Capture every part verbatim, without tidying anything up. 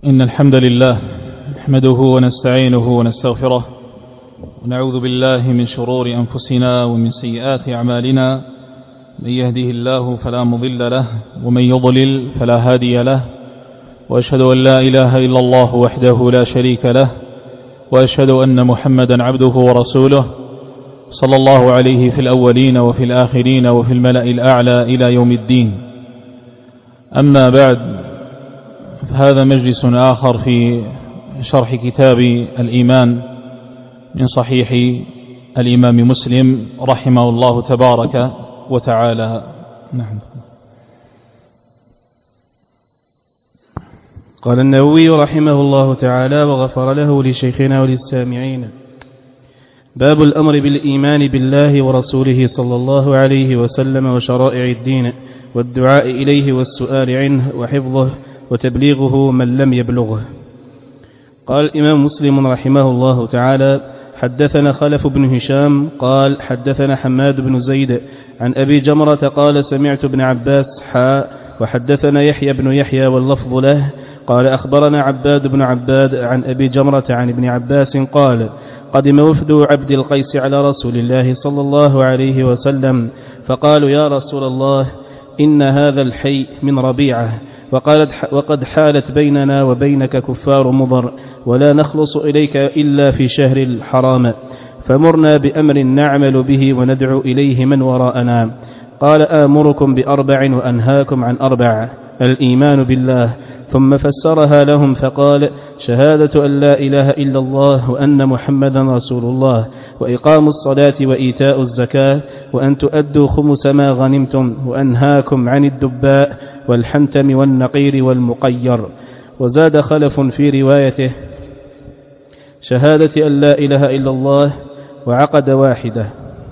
إن الحمد لله نحمده ونستعينه ونستغفره ونعوذ بالله من شرور أنفسنا ومن سيئات أعمالنا. من يهده الله فلا مضل له ومن يضلل فلا هادي له، وأشهد أن لا إله إلا الله وحده لا شريك له، وأشهد أن محمدا عبده ورسوله صلى الله عليه في الأولين وفي الآخرين وفي الملأ الأعلى إلى يوم الدين. أما بعد، هذا مجلس آخر في شرح كتاب الإيمان من صحيح الإمام مسلم رحمه الله تبارك وتعالى. نعم. قال النووي رحمه الله تعالى وغفر له لشيخنا وللسامعين: باب الأمر بالإيمان بالله ورسوله صلى الله عليه وسلم وشرائع الدين والدعاء إليه والسؤال عنه وحفظه وتبليغه من لم يبلغه. قال الإمام مسلم رحمه الله تعالى: حدثنا خلف بن هشام قال حدثنا حماد بن زيد عن أبي جمرة قال سمعت ابن عباس حاء وحدثنا يحيى بن يحيى واللفظ له قال أخبرنا عباد بن عباد عن أبي جمرة عن ابن عباس قال: قدم وفد عبد القيس على رسول الله صلى الله عليه وسلم فقالوا: يا رسول الله، إن هذا الحي من ربيعة، وقد حالت بيننا وبينك كفار مضر، ولا نخلص إليك إلا في شهر الحرام، فمرنا بأمر نعمل به وندعو إليه من وراءنا. قال: آمركم بأربع وأنهاكم عن أربع: الإيمان بالله. ثم فسرها لهم فقال: شهادة أن لا إله إلا الله وأن محمدا رسول الله، وإقام الصلاة وإيتاء الزكاة، وأن تؤدوا خمس ما غنمتم، وأنهاكم عن الدباء والحنتم والنقير والمقير. وزاد خلف في روايته: شهادة أن لا إله إلا الله، وعقد واحدة.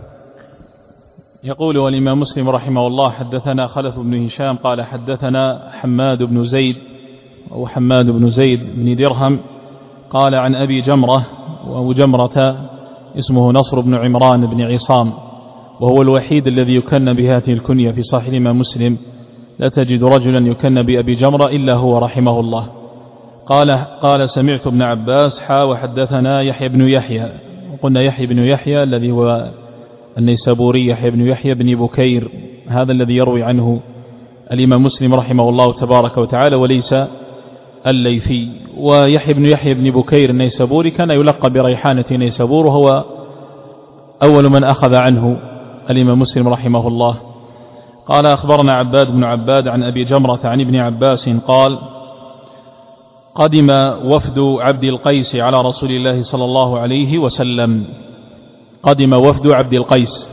يقول والإمام مسلم رحمه الله: حدثنا خلف بن هشام قال حدثنا حماد بن زيد أو حماد بن زيد بن درهم قال عن أبي جمرة، وأبو جمرة اسمه نصر بن عمران بن عصام، وهو الوحيد الذي يكن بهذه الكنية في صحيح الإمام مسلم. لا تجد رجلا يكن بأبي جمرة إلا هو رحمه الله. قال قال سمعت ابن عباس حا وحدثنا يحيى بن يحيى. وقلنا يحيى بن يحيى الذي هو النيسابوري، يحيى بن يحيى بن بكير، هذا الذي يروي عنه الإمام مسلم رحمه الله تبارك وتعالى، وليس الليثي. ويحيى بن يحيى بن بكير النيسابوري كان يلقب بريحانة نيسابور، وهو أول من أخذ عنه الإمام مسلم رحمه الله. قال: أخبرنا عباد بن عباد عن أبي جمرة عن ابن عباس قال: قدم وفد عبد القيس على رسول الله صلى الله عليه وسلم. قدم وفد عبد القيس،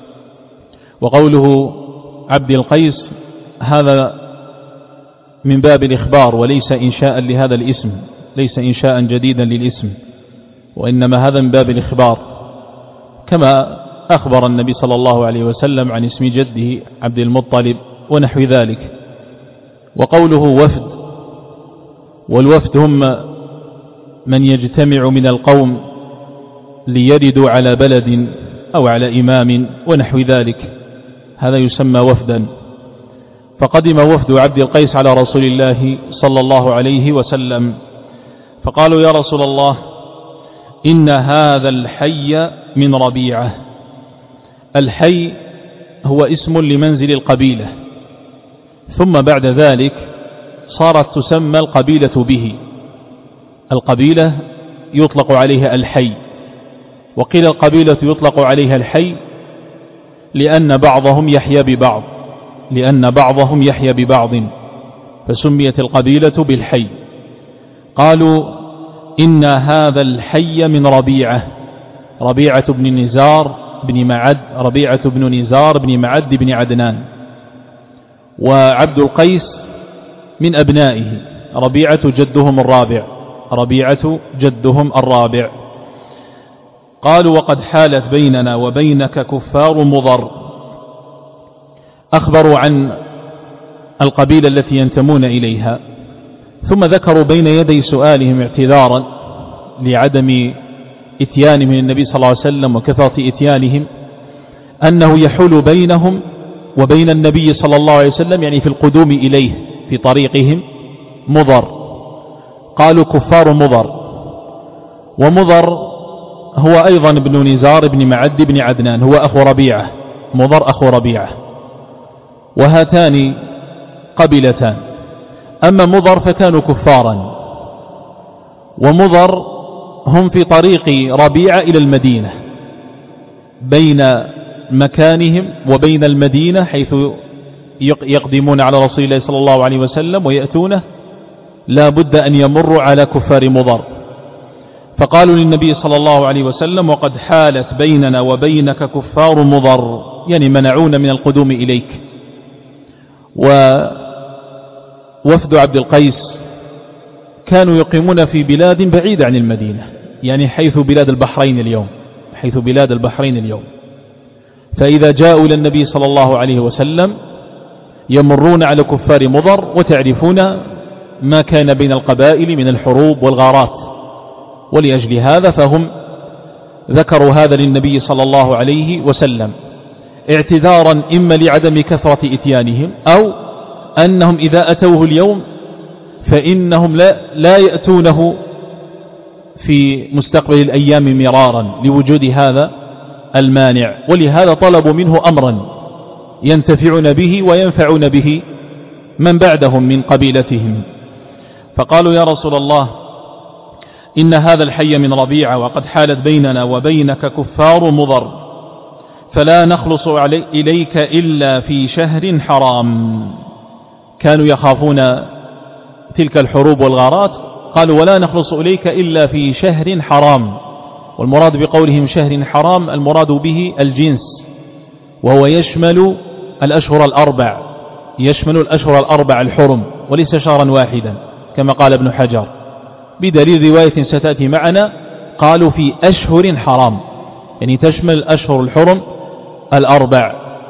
وقوله عبد القيس هذا من باب الإخبار وليس إنشاء لهذا الاسم، ليس إنشاء جديدا للاسم، وإنما هذا من باب الإخبار، كما أخبر النبي صلى الله عليه وسلم عن اسم جده عبد المطلب ونحو ذلك. وقوله وفد، والوفد هم من يجتمع من القوم ليردوا على بلد أو على إمام ونحو ذلك، هذا يسمى وفدا. فقدم وفد عبد القيس على رسول الله صلى الله عليه وسلم فقالوا: يا رسول الله، إن هذا الحي من ربيعة. الحي هو اسم لمنزل القبيلة، ثم بعد ذلك صارت تسمى القبيلة به. القبيلة يطلق عليها الحي، وقيل القبيلة يطلق عليها الحي لأن بعضهم يحيا ببعض لأن بعضهم يحيا ببعض فسميت القبيلة بالحي. قالوا: إن هذا الحي من ربيعة. ربيعة بن نزار بن معد ربيعة بن نزار بن معد بن عدنان، وعبد القيس من أبنائه، ربيعة جدهم الرابع ربيعة جدهم الرابع. قالوا: وقد حالت بيننا وبينك كفار مضر. أخبروا عن القبيلة التي ينتمون إليها، ثم ذكروا بين يدي سؤالهم اعتذارا لعدم إتيانهم من النبي صلى الله عليه وسلم وكثرة إتيانهم، أنه يحول بينهم وبين النبي صلى الله عليه وسلم، يعني في القدوم إليه في طريقهم، مضر. قالوا كفار مضر. ومضر هو أيضا ابن نزار بن معد بن عدنان، هو أخو ربيعة، مضر أخو ربيعة، وهاتان قبيلتان. أما مضر فكانوا كفارا، ومضر هم في طريق ربيعة إلى المدينة، بين مكانهم وبين المدينة، حيث يقدمون على رسول الله صلى الله عليه وسلم ويأتونه لا بد أن يمروا على كفار مضر. فقالوا للنبي صلى الله عليه وسلم: وقد حالت بيننا وبينك كفار مضر، يعني منعون من القدوم إليك. ووفد عبد القيس كانوا يقيمون في بلاد بعيدة عن المدينة، يعني حيث بلاد البحرين اليوم، حيث بلاد البحرين اليوم. فإذا جاءوا إلى النبي صلى الله عليه وسلم يمرون على كفار مضر، وتعرفون ما كان بين القبائل من الحروب والغارات، ولأجل هذا فهم ذكروا هذا للنبي صلى الله عليه وسلم اعتذارا إما لعدم كثرة إتيانهم، أو أنهم إذا أتوه اليوم فإنهم لا, لا يأتونه في مستقبل الأيام مرارا لوجود هذا المانع، ولهذا طلبوا منه أمرا ينتفعون به وينفعون به من بعدهم من قبيلتهم. فقالوا: يا رسول الله، إن هذا الحي من ربيعة، وقد حالت بيننا وبينك كفار مضر، فلا نخلص علي إليك إلا في شهر حرام. كانوا يخافون تلك الحروب والغارات، قالوا: ولا نخلص إليك إلا في شهر حرام. والمراد بقولهم شهر حرام المراد به الجنس، وهو يشمل الأشهر الأربع، يشمل الأشهر الأربع الحرم، وليس شهرا واحدا كما قال ابن حجر، بدليل رواية ستأتي معنا قالوا في أشهر حرام، يعني تشمل الأشهر الحرم الأربع.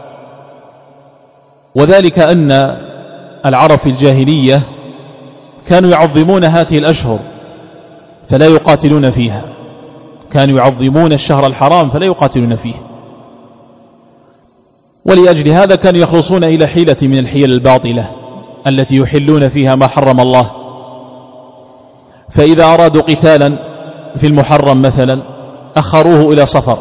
وذلك أن العرب في الجاهلية كانوا يعظمون هذه الأشهر فلا يقاتلون فيها، كانوا يعظمون الشهر الحرام فلا يقاتلون فيه، ولأجل هذا كانوا يخلصون إلى حيلة من الحيل الباطلة التي يحلون فيها ما حرم الله. فإذا أرادوا قتالا في المحرم مثلا أخروه إلى صفر،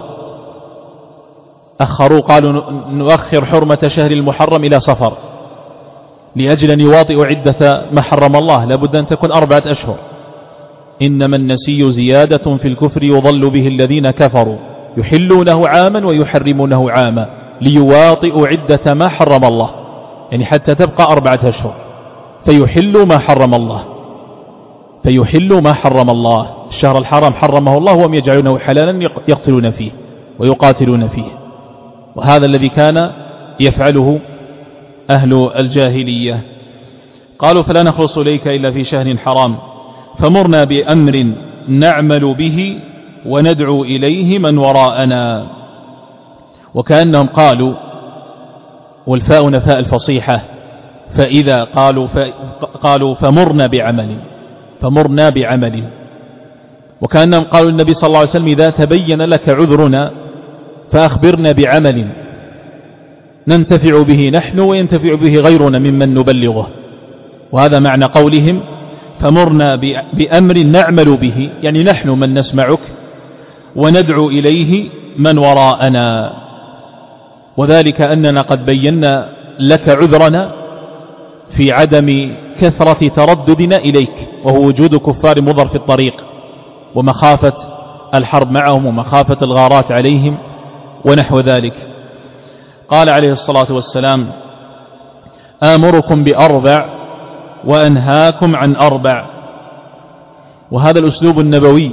أخروا قالوا نؤخر حرمة شهر المحرم إلى صفر لأجل أن يواطئوا عدة ما حرم الله، لابد أن تكون أربعة أشهر. إنما النسي زيادة في الكفر يضل به الذين كفروا يحلونه عاما ويحرمونه عاما ليواطئوا عدة ما حرم الله، يعني حتى تبقى أربعة أشهر فيحلوا ما حرم الله، فيحلوا ما حرم الله. الشهر الحرام حرمه الله وهم يجعلونه حلالا يقتلون فيه ويقاتلون فيه، وهذا الذي كان يفعله أهل الجاهلية. قالوا: فلا نخلص إليك إلا في شهر حرام، فمرنا بأمر نعمل به وندعو إليه من وراءنا. وكأنهم قالوا، والفاء نفاء الفصيحة، فإذا قالوا, قالوا فمرنا بعمل، فمرنا بعمل. وكأنهم قالوا النبي صلى الله عليه وسلم: إذا تبين لك عذرنا فأخبرنا بعمل ننتفع به نحن وينتفع به غيرنا ممن نبلغه. وهذا معنى قولهم فمرنا بأمر نعمل به، يعني نحن من نسمعك وندعو إليه من وراءنا. وذلك أننا قد بينا لك عذرنا في عدم كثرة ترددنا إليك، وهو وجود كفار مضر في الطريق ومخافة الحرب معهم ومخافة الغارات عليهم ونحو ذلك. قال عليه الصلاة والسلام: آمركم بأربع وأنهاكم عن أربع. وهذا الأسلوب النبوي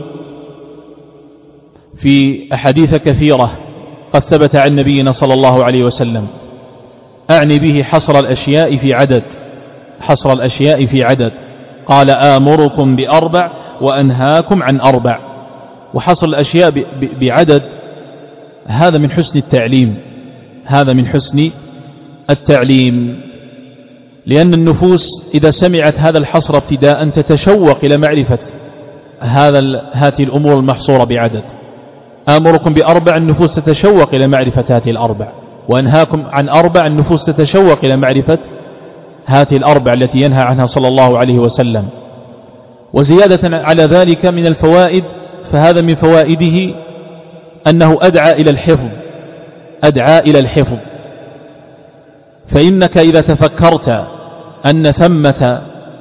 في أحاديث كثيرة قد ثبت عن نبينا صلى الله عليه وسلم، أعني به حصر الأشياء في عدد، حصر الأشياء في عدد. قال: آمركم بأربع وأنهاكم عن أربع. وحصر الأشياء بعدد هذا من حسن التعليم، هذا من حسن التعليم، لأن النفوس إذا سمعت هذا الحصر ابتداء تتشوق إلى معرفة هذا هذه الأمور المحصورة بعدد. آمركم بأربع، النفوس تتشوق إلى معرفة هذه الأربع، وأنهاكم عن أربع، النفوس تتشوق إلى معرفة هذه الأربع التي ينهى عنها صلى الله عليه وسلم. وزيادة على ذلك من الفوائد، فهذا من فوائده أنه أدعى إلى الحفظ، أدعى إلى الحفظ. فإنك إذا تفكرت أن ثمة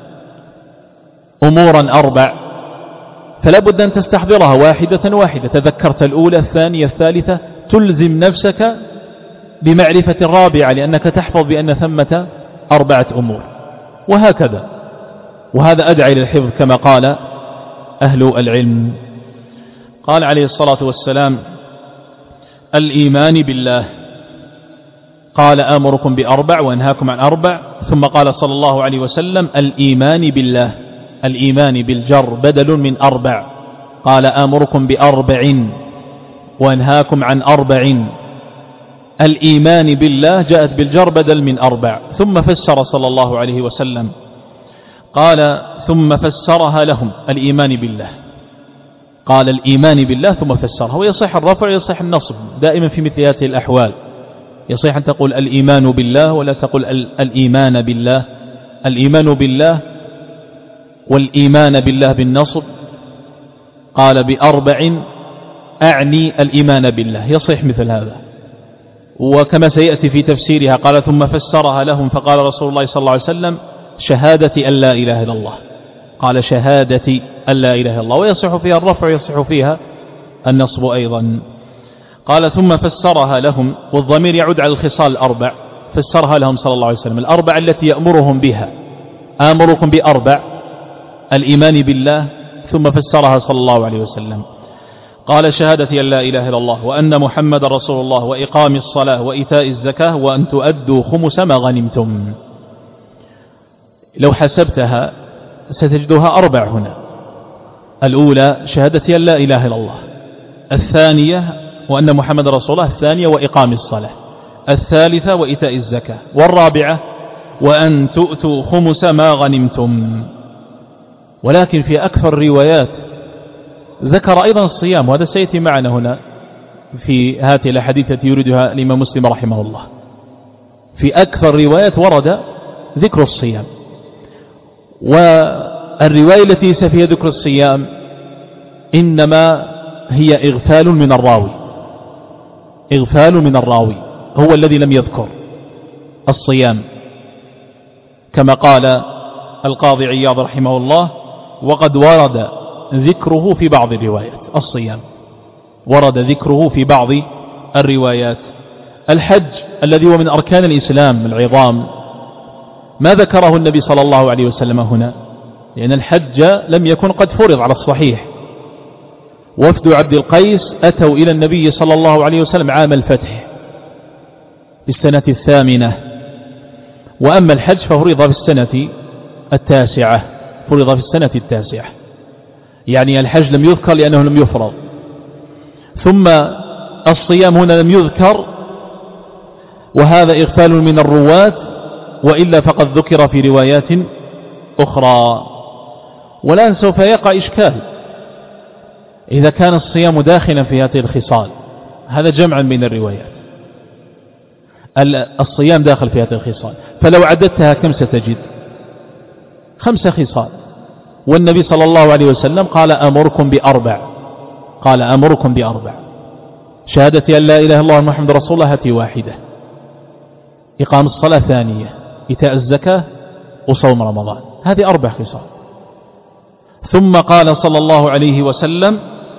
أمورا أربع فلا بد أن تستحضرها واحدة واحدة، تذكرت الأولى الثانية الثالثة، تلزم نفسك بمعرفة الرابعة، لأنك تحفظ بأن ثمة أربعة أمور، وهكذا. وهذا أدعى إلى الحفظ كما قال أهل العلم. قال عليه الصلاة والسلام: الإيمان بالله، قال آمركم بأربع وأنهاكم عن أربع، ثم قال صلى الله عليه وسلم: الإيمان بالله، الإيمان بالجر بدل من أربع، قال آمركم بأربع وأنهاكم عن أربع. الإيمان بالله جاءت بالجر بدل من أربع. ثم فسر صلى الله عليه وسلم، قال ثم فسرها لهم، الإيمان بالله، قال الإيمان بالله ثم فسرها. ويصح الرفع ويصح النصب دائما في مثل هذه الأحوال، يصح أن تقول الإيمان بالله ولا تقول الإيمان بالله. الإيمان بالله والإيمان بالله بالنصب، قال بأربع أعني الإيمان بالله، يصح مثل هذا. وكما سيأتي في تفسيرها قال ثم فسرها لهم، فقال رسول الله صلى الله عليه وسلم: شهادة أن لا إله إلا الله، قال شهادة أن لا إله إلا الله، ويصح فيها الرفع ويصح فيها النصب أيضا. قال ثم فسرها لهم، والضمير يعود على الخصال الأربع، فسرها لهم صلى الله عليه وسلم، الأربع التي يأمرهم بها، آمركم بأربع، الإيمان بالله، ثم فسرها صلى الله عليه وسلم. قال شهادة أن لا إله إلا الله وأن محمد رسول الله وإقام الصلاة وإيتاء الزكاة وأن تؤدوا خمس ما غنمتم. لو حسبتها ستجدها أربع هنا. الأولى شهادة أن لا إله إلا الله، الثانية وأن محمد رسول الله، الثانية وإقام الصلاة، الثالثة وإيتاء الزكاة، والرابعة وأن تؤتوا خمس ما غنمتم. ولكن في أكثر الروايات ذكر أيضا الصيام، وهذا سيأتي معنا هنا في هذه الأحاديث التي يريدها الإمام مسلم رحمه الله. في أكثر الروايات ورد ذكر الصيام، والرواية التي ليس فيها ذكر الصيام إنما هي إغفال من الراوي، إغفال من الراوي هو الذي لم يذكر الصيام، كما قال القاضي عياض رحمه الله: وقد ورد ذكره في بعض الروايات. الصيام ورد ذكره في بعض الروايات. الحج الذي هو من أركان الإسلام العظام ما ذكره النبي صلى الله عليه وسلم هنا، لأن الحج لم يكن قد فرض على الصحيح. وفد عبد القيس أتوا إلى النبي صلى الله عليه وسلم عام الفتح في السنة الثامنة، وأما الحج ففرض في السنة التاسعة، فرض في السنة التاسعة، يعني الحج لم يذكر لأنه لم يفرض. ثم الصيام هنا لم يذكر، وهذا إغفال من الرواة، وإلا فقد ذكر في روايات أخرى. والآن سوف يقع إشكال إذا كان الصيام داخلا في هذه الخصال، هذا جمعا بين الروايات، الصيام داخل في هذه الخصال، فلو عددتها كم ستجد؟ خمس خصال، والنبي صلى الله عليه وسلم قال أمركم بأربع، قال أمركم بأربع: شهادة أن لا إله إلا الله محمد رسول الله هاتي واحدة، إقام الصلاة ثانية، إيتاء الزكاة، وصوم رمضان، هذه أربع خصال. ثم قال صلى الله عليه وسلم: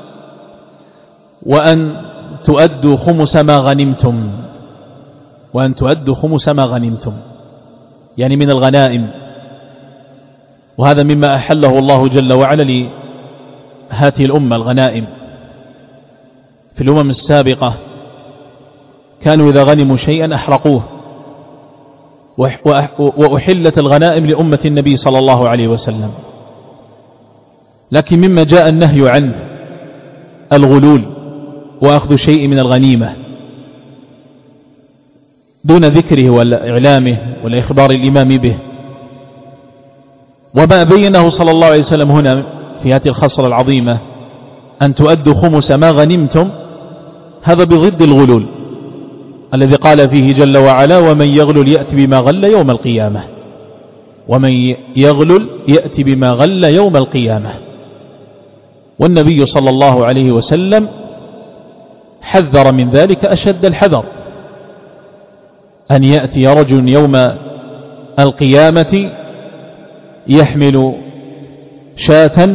وأن تؤدوا خمس ما غنمتم، وأن تؤدوا خمس ما غنمتم، يعني من الغنائم. وهذا مما أحله الله جل وعلا لهذه الأمة، الغنائم. في الأمم السابقة كانوا إذا غنموا شيئا أحرقوه، وأحلت الغنائم لأمة النبي صلى الله عليه وسلم. لكن مما جاء النهي عنه الغلول وأخذ شيء من الغنيمة دون ذكره وإعلامه والإخبار الإمام به. وما بينه صلى الله عليه وسلم هنا في هذه الخصلة العظيمة أن تؤدوا خمس ما غنمتم، هذا بضد الغلول الذي قال فيه جل وعلا: ومن يغلل يأتي بما غل يوم القيامة. ومن يغلل يأتي بما غل يوم القيامة. والنبي صلى الله عليه وسلم حذر من ذلك أشد الحذر، أن يأتي رجل يوم القيامة يحمل شاة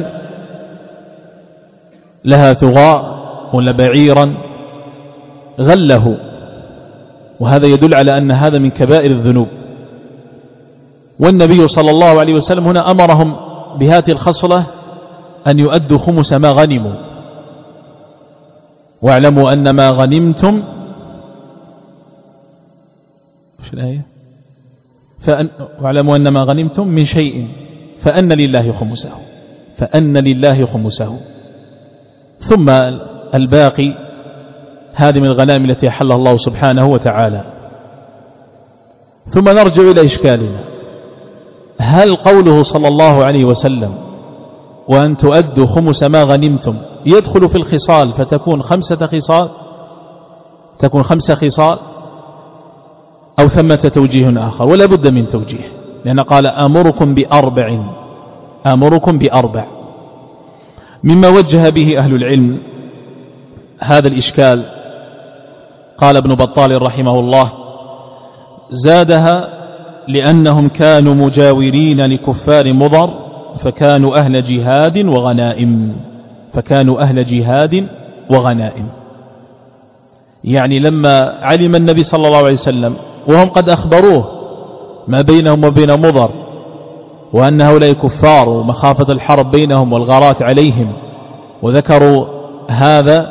لها ثغاء ولا بعيرا غله، وهذا يدل على أن هذا من كبائر الذنوب. والنبي صلى الله عليه وسلم هنا أمرهم بهذه الخصلة أن يؤدوا خمس ما غنموا. واعلموا أن ما غنمتم في الآية فأن واعلموا أن ما غنمتم من شيء فأن لله خمسه فأن لله خمسه ثم الباقي هذه من الغنائم التي أحلها الله سبحانه وتعالى. ثم نرجع إلى إشكالنا، هل قوله صلى الله عليه وسلم وأن تؤدوا خمس ما غنمتم يدخل في الخصال فتكون خمسة خصال تكون خمسة خصال أو ثمة توجيه آخر؟ ولا بد من توجيه، لأن قال آمركم بأربع آمركم بأربع. مما وجه به أهل العلم هذا الإشكال قال ابن بطال رحمه الله: زادها لأنهم كانوا مجاورين لكفار مضر فكانوا أهل جهاد وغنائم فكانوا أهل جهاد وغنائم يعني لما علم النبي صلى الله عليه وسلم وهم قد أخبروه ما بينهم وبين مضر وأن هؤلاء كفار ومخافة الحرب بينهم والغارات عليهم، وذكروا هذا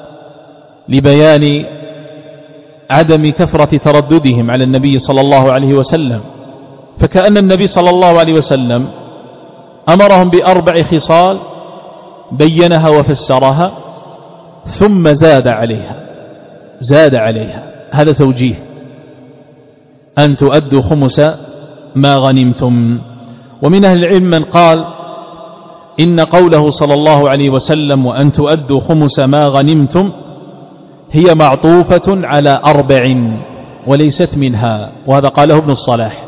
لبيان عدم كثرة ترددهم على النبي صلى الله عليه وسلم، فكأن النبي صلى الله عليه وسلم أمرهم بأربع خصال بينها وفسرها ثم زاد عليها زاد عليها هذا توجيه: أن تؤدوا خمس ما غنمتم. ومن أهل العلم من قال إن قوله صلى الله عليه وسلم وأن تؤدوا خمس ما غنمتم هي معطوفة على أربع وليست منها، وهذا قاله ابن الصلاح،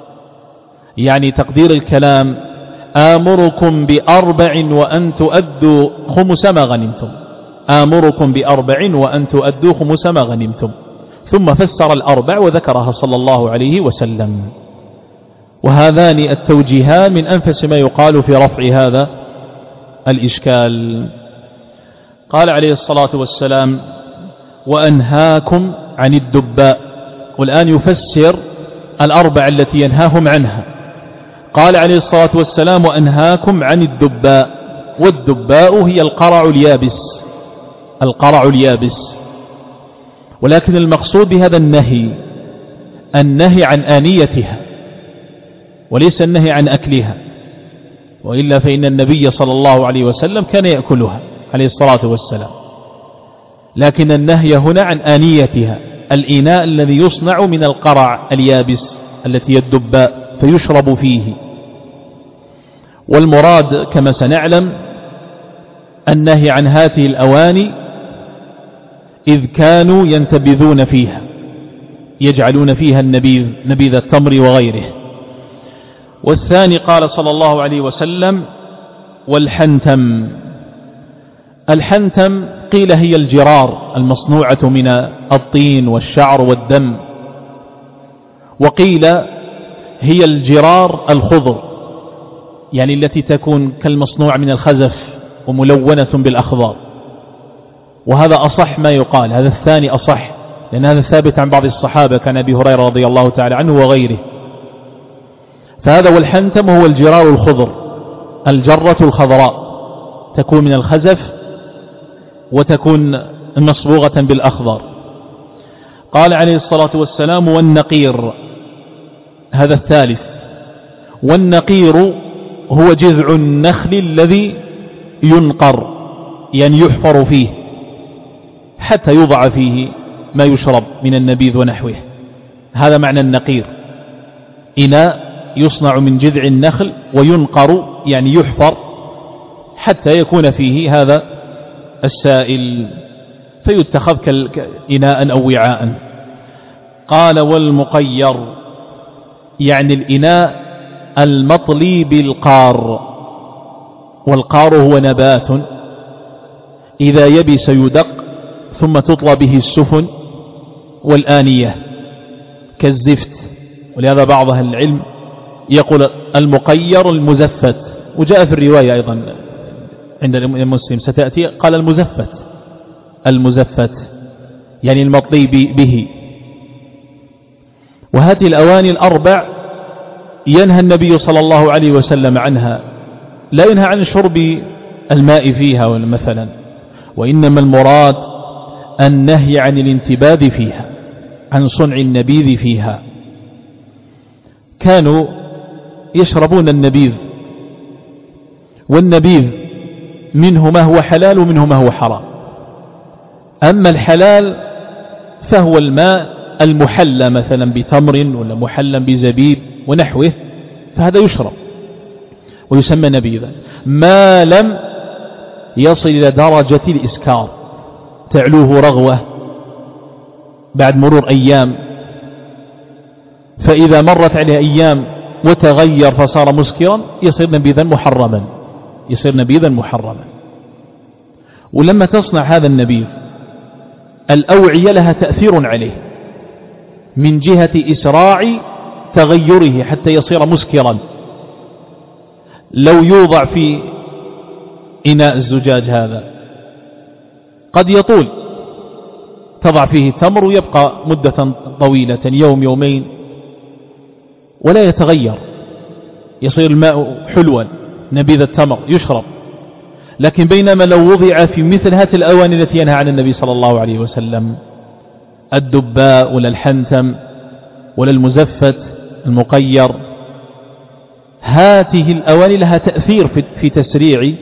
يعني تقدير الكلام آمركم بأربع وأن تؤدوا خمس ما غنمتم آمركم بأربع وأن تؤدوا خمس ما غنمتم، ثم فسر الأربع وذكرها صلى الله عليه وسلم. وهذان التوجيهان من أنفس ما يقال في رفع هذا الإشكال. قال عليه الصلاة والسلام: وأنهاكم عن الدباء، والآن يفسر الأربع التي ينهاهم عنها. قال عليه الصلاة والسلام: وأنهاكم عن الدباء، والدباء هي القرع اليابس القرع اليابس ولكن المقصود بهذا النهي النهي عن آنيتها وليس النهي عن أكلها، وإلا فإن النبي صلى الله عليه وسلم كان يأكلها عليه الصلاة والسلام، لكن النهي هنا عن آنيتها، الإناء الذي يصنع من القرع اليابس التي هي الدباء فيشرب فيه. والمراد كما سنعلم النهي عن هذه الأواني إذ كانوا ينتبذون فيها يجعلون فيها النبيذ نبيذ التمر وغيره. والثاني قال صلى الله عليه وسلم: والحنتم. الحنتم قيل هي الجرار المصنوعة من الطين والشعر والدم، وقيل هي الجرار الخضر يعني التي تكون كالمصنوع من الخزف وملونة بالأخضار، وهذا أصح ما يقال، هذا الثاني أصح لأن هذا ثابت عن بعض الصحابة كان أبي هريرة رضي الله تعالى عنه وغيره. فهذا والحنتم هو الجرار الخضر، الجرة الخضراء تكون من الخزف وتكون مصبوغة بالأخضر. قال عليه الصلاة والسلام: والنقير، هذا الثالث. والنقير هو جذع النخل الذي ينقر يعني يحفر فيه حتى يوضع فيه ما يشرب من النبيذ ونحوه، هذا معنى النقير، إناء يصنع من جذع النخل وينقر يعني يحفر حتى يكون فيه هذا السائل فيتخذ كإناء أو وعاء. قال: والمقير يعني الإناء المطلي بالقار، والقار هو نبات إذا يبس يدق ثم تطلى به السفن والآنية كالزفت. ولهذا بعض أهل العلم يقول المقير المزفت، وجاء في الرواية أيضا عند المسلم ستأتي قال المزفت، المزفت يعني المطلي به. وهذه الأواني الأربع ينهى النبي صلى الله عليه وسلم عنها، لا ينهى عن شرب الماء فيها مثلا، وإنما المراد النهي عن الانتباذ فيها، عن صنع النبيذ فيها. كانوا يشربون النبيذ، والنبيذ منه ما هو حلال ومنه ما هو حرام. أما الحلال فهو الماء المحلى مثلا بتمر ولا محلى بزبيب ونحوه، فهذا يشرب ويسمى نبيذا ما لم يصل إلى درجة الإسكار، تعلوه رغوة بعد مرور أيام، فإذا مرت عليه أيام وتغير فصار مسكرا يصير نبيذا محرما، يصير نبيذا محرما. ولما تصنع هذا النبيذ الأوعية لها تأثير عليه من جهة إسراع تغيره حتى يصير مسكرا. لو يوضع في إناء الزجاج هذا قد يطول، تضع فيه تمر ويبقى مدة طويلة يوم يومين ولا يتغير، يصير الماء حلوا نبيذ التمر يشرب. لكن بينما لو وضع في مثل هذه الأواني التي ينهى عن النبي صلى الله عليه وسلم، الدباء ولا الحنتم ولا المزفت المقير، هذه الأواني لها تأثير في تسريع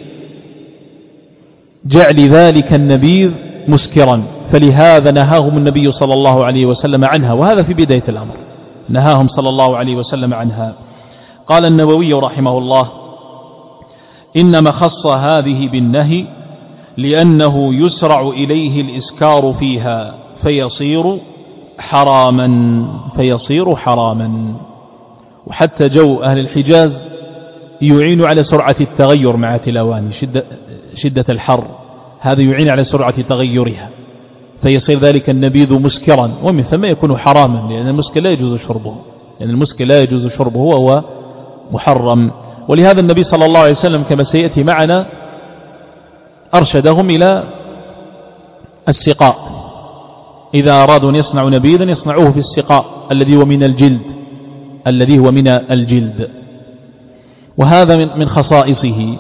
جعل ذلك النبيذ مسكرا، فلهذا نهاهم النبي صلى الله عليه وسلم عنها، وهذا في بداية الأمر نهاهم صلى الله عليه وسلم عنها. قال النووي رحمه الله: إنما خص هذه بالنهي لأنه يسرع إليه الإسكار فيها فيصير حراما فيصير حراما. وحتى جو أهل الحجاز يعين على سرعة التغير مع الأواني، شدة, شدة الحر هذا يعين على سرعة تغيرها، فيصير ذلك النبيذ مسكرا، ومن ثم يكون حراما، لأن المسكر لا يجوز شربه، لأن المسكر لا يجوز شربه وهو محرم. ولهذا النبي صلى الله عليه وسلم كما سيأتي معنا أرشدهم إلى السقاء، إذا أرادوا أن يصنعوا نبيذا يصنعوه في السقاء الذي هو من الجلد الذي هو من الجلد وهذا من خصائصه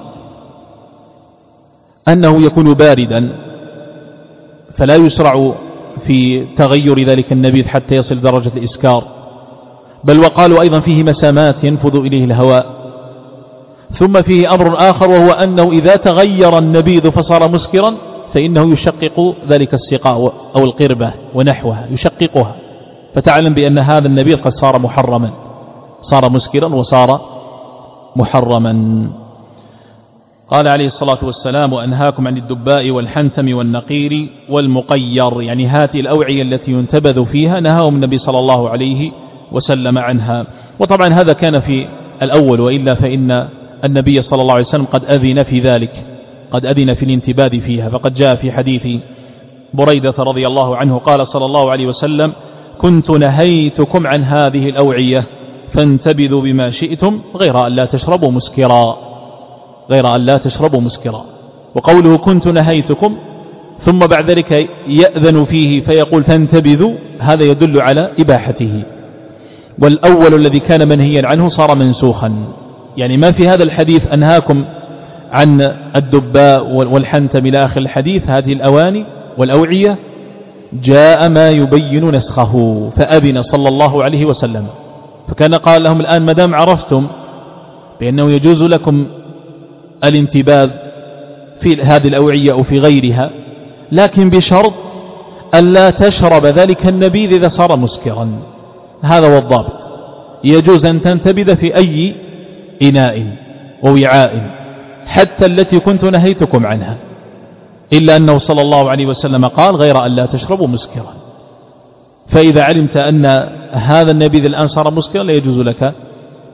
أنه يكون باردا، فلا يسرع في تغير ذلك النبيذ حتى يصل درجة الإسكار، بل وقالوا أيضا فيه مسامات ينفذ إليه الهواء. ثم فيه أمر آخر، وهو أنه إذا تغير النبيذ فصار مسكرا فإنه يشقق ذلك السقاء أو القربة ونحوها، يشققها، فتعلم بأن هذا النبيذ قد صار محرما، صار مسكرا وصار محرما. قال عليه الصلاة والسلام: وأنهاكم عن الدباء والحنتم والنقير والمقير، يعني هذه الأوعية التي ينتبذ فيها نهاهم النبي صلى الله عليه وسلم عنها. وطبعا هذا كان في الأول، وإلا فإن النبي صلى الله عليه وسلم قد أذن في ذلك، قد أذن في الانتباذ فيها، فقد جاء في حديث بريدة رضي الله عنه قال صلى الله عليه وسلم: كنت نهيتكم عن هذه الأوعية فانتبذوا بما شئتم غير أن لا تشربوا مسكرا، غير أن لا تشربوا مسكرا. وقوله كنت نهيتكم ثم بعد ذلك يأذن فيه فيقول فانتبذوا، هذا يدل على إباحته. والأول الذي كان منهيا عنه صار منسوخا، يعني ما في هذا الحديث أنهاكم عن الدباء والحنتم إلى آخر الحديث، هذه الأواني والأوعية جاء ما يبين نسخه فأذن صلى الله عليه وسلم. فكان قال لهم الآن مدام عرفتم بأنه يجوز لكم الانتباذ في هذه الأوعية أو في غيرها، لكن بشرط ألا تشرب ذلك النبيذ إذا صار مسكرا، هذا هو الضابط. يجوز أن تنتبذ في أي إناء ووعاء حتى التي كنت نهيتكم عنها، إلا أنه صلى الله عليه وسلم قال غير أن لا تشربوا مسكرا. فإذا علمت أن هذا النبيذ الآن صار مسكرا لا يجوز لك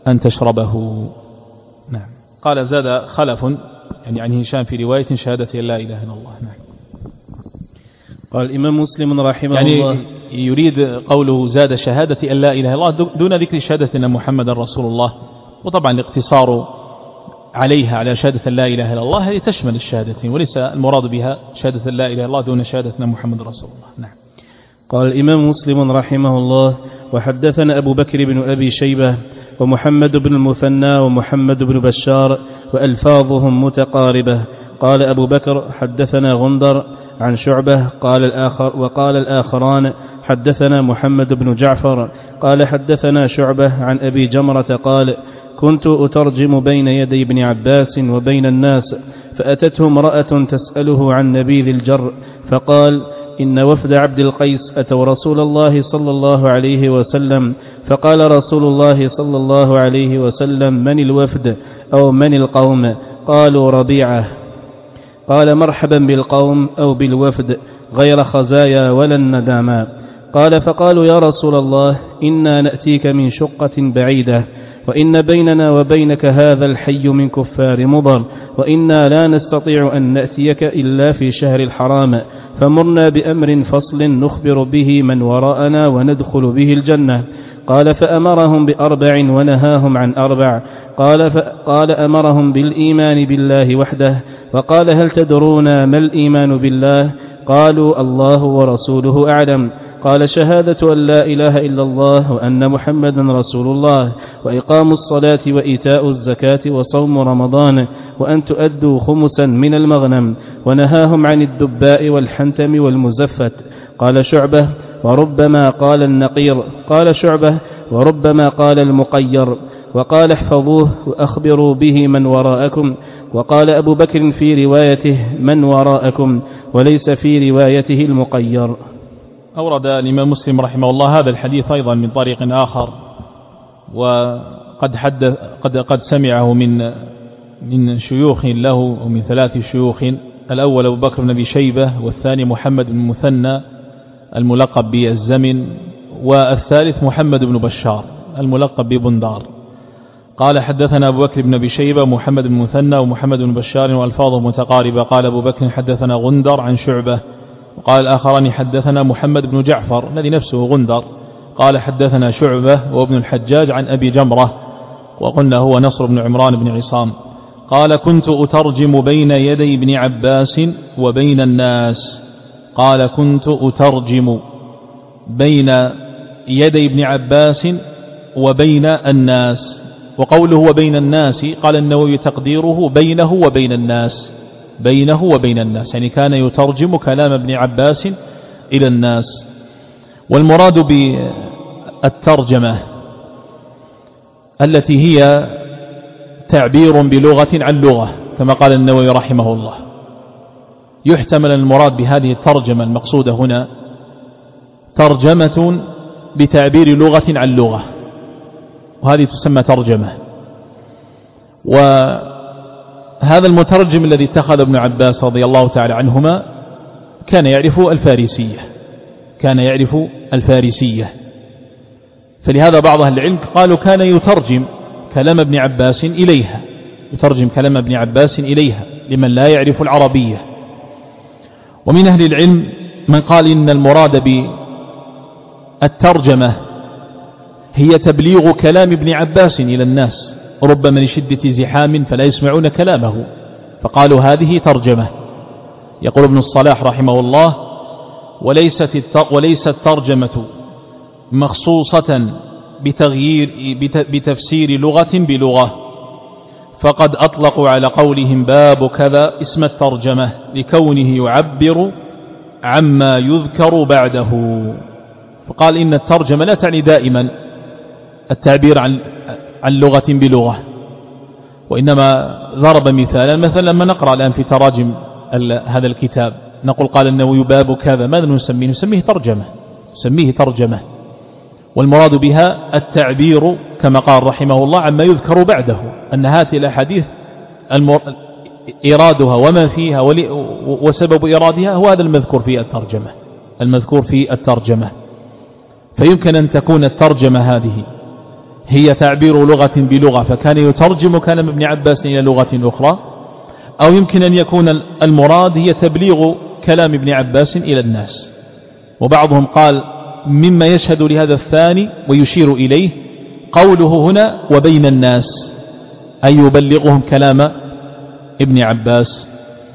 أن تشربه. نعم. قال زاد خلف يعني عن هشام في رواية شهادة أن لا إله إلا الله. نعم. قال الإمام مسلم رحمه يعني الله يريد قوله زاد شهادة أن لا إله إلا الله دون ذكر شهادة أن محمد رسول الله، وطبعا الاقتصار عليها على شهادة أن لا إله إلا الله هذه تشمل الشهادتين، وليس المراد بها شهادة أن لا إله إلا الله دون شهادة أن محمد رسول الله. نعم. قال الإمام مسلم رحمه الله وحدثنا أبو بكر بن أبي شيبة ومحمد بن المثنى ومحمد بن بشار وألفاظهم متقاربة. قال أبو بكر حدثنا غندر عن شعبة قال الآخر وقال الآخران حدثنا محمد بن جعفر قال حدثنا شعبة عن أبي جمرة قال كنت أترجم بين يدي ابن عباس وبين الناس فأتته امرأة تسأله عن نبيذ الجر فقال إن وفد عبد القيس أتوا رسول الله صلى الله عليه وسلم فقال رسول الله صلى الله عليه وسلم من الوفد أو من القوم؟ قالوا ربيعة. قال مرحبا بالقوم أو بالوفد غير خزايا ولا الندامى. قال فقالوا يا رسول الله إنا نأتيك من شقة بعيدة وإن بيننا وبينك هذا الحي من كفار مضر وإنا لا نستطيع أن نأتيك إلا في شهر الحرام فمرنا بأمر فصل نخبر به من وراءنا وندخل به الجنة. قال فأمرهم بأربع ونهاهم عن أربع. قال, قال أمرهم بالإيمان بالله وحده وقال هل تدرون ما الإيمان بالله؟ قالوا الله ورسوله أعلم. قال شهادة أن لا إله إلا الله وأن محمدا رسول الله وإقام الصلاة وإيتاء الزكاة وصوم رمضان وأن تؤدوا خمسا من المغنم. ونهاهم عن الدباء والحنتم والمزفت. قال شعبة وربما قال النقير. قال شعبة وربما قال المقير. وقال احفظوه وأخبروا به من وراءكم. وقال أبو بكر في روايته من وراءكم وليس في روايته المقير. أورد الإمام مسلم رحمه الله هذا الحديث أيضا من طريق آخر، وقد حدث قد قد سمعه من من شيوخ له ومن ثلاث شيوخ، الأول أبو بكر بن أبي شيبة والثاني محمد بن المثنى الملقب بالزمن والثالث محمد بن بشار الملقب ببندار. قال حدثنا أبو بكر بن أبي شيبة ومحمد بن المثنى ومحمد بن بشار وألفاظه متقاربة. قال أبو بكر حدثنا غندر عن شعبة وقال الآخران حدثنا محمد بن جعفر الذي نفسه غندر قال حدثنا شعبة وابن الحجاج عن أبي جمرة وقلنا هو نصر بن عمران بن عصام. قال كنت أترجم بين يدي ابن عباس وبين الناس. قال كنت أترجم بين يدي ابن عباس وبين الناس. وقوله وبين الناس قال النووي تقديره بينه وبين الناس، بينه وبين الناس يعني كان يترجم كلام ابن عباس إلى الناس. والمراد بالترجمة التي هي تعبير بلغة عن لغة كما قال النووي رحمه الله. يحتمل المراد بهذه الترجمة المقصودة هنا ترجمة بتعبير لغة عن لغة، وهذه تسمى ترجمة. وهذا المترجم الذي اتخذ ابن عباس رضي الله تعالى عنهما كان يعرف الفارسية كان يعرف الفارسية فلهذا بعض أهل العلم قالوا كان يترجم كلام ابن عباس إليها يترجم كلام ابن عباس إليها لمن لا يعرف العربية. ومن أهل العلم من قال إن المراد بالترجمة هي تبليغ كلام ابن عباس إلى الناس، ربما لشدة زحام فلا يسمعون كلامه فقالوا هذه ترجمة. يقول ابن الصلاح رحمه الله وليست وليست ترجمة مخصوصة بتغيير بتفسير لغة بلغة، فقد أطلقوا على قولهم باب كذا اسم الترجمة لكونه يعبر عما يذكر بعده. فقال إن الترجمة لا تعني دائما التعبير عن عن لغة بلغة، وإنما ضرب مثالا مثلا لما نقرأ الآن في تراجم هذا الكتاب نقول قال النووي باب كذا، ماذا نسميه؟ نسميه ترجمة نسميه ترجمة والمراد بها التعبير كما قال رحمه الله عما يذكر بعده، أن هذه الأحاديث إرادها وما فيها وسبب إرادها هو هذا المذكور في الترجمة المذكور في الترجمة. فيمكن أن تكون الترجمة هذه هي تعبير لغة بلغة فكان يترجم كلام ابن عباس إلى لغة أخرى، أو يمكن أن يكون المراد هي تبليغ كلام ابن عباس إلى الناس. وبعضهم قال مما يشهد لهذا الثاني ويشير إليه قوله هنا وبين الناس، أي يبلغهم كلام ابن عباس.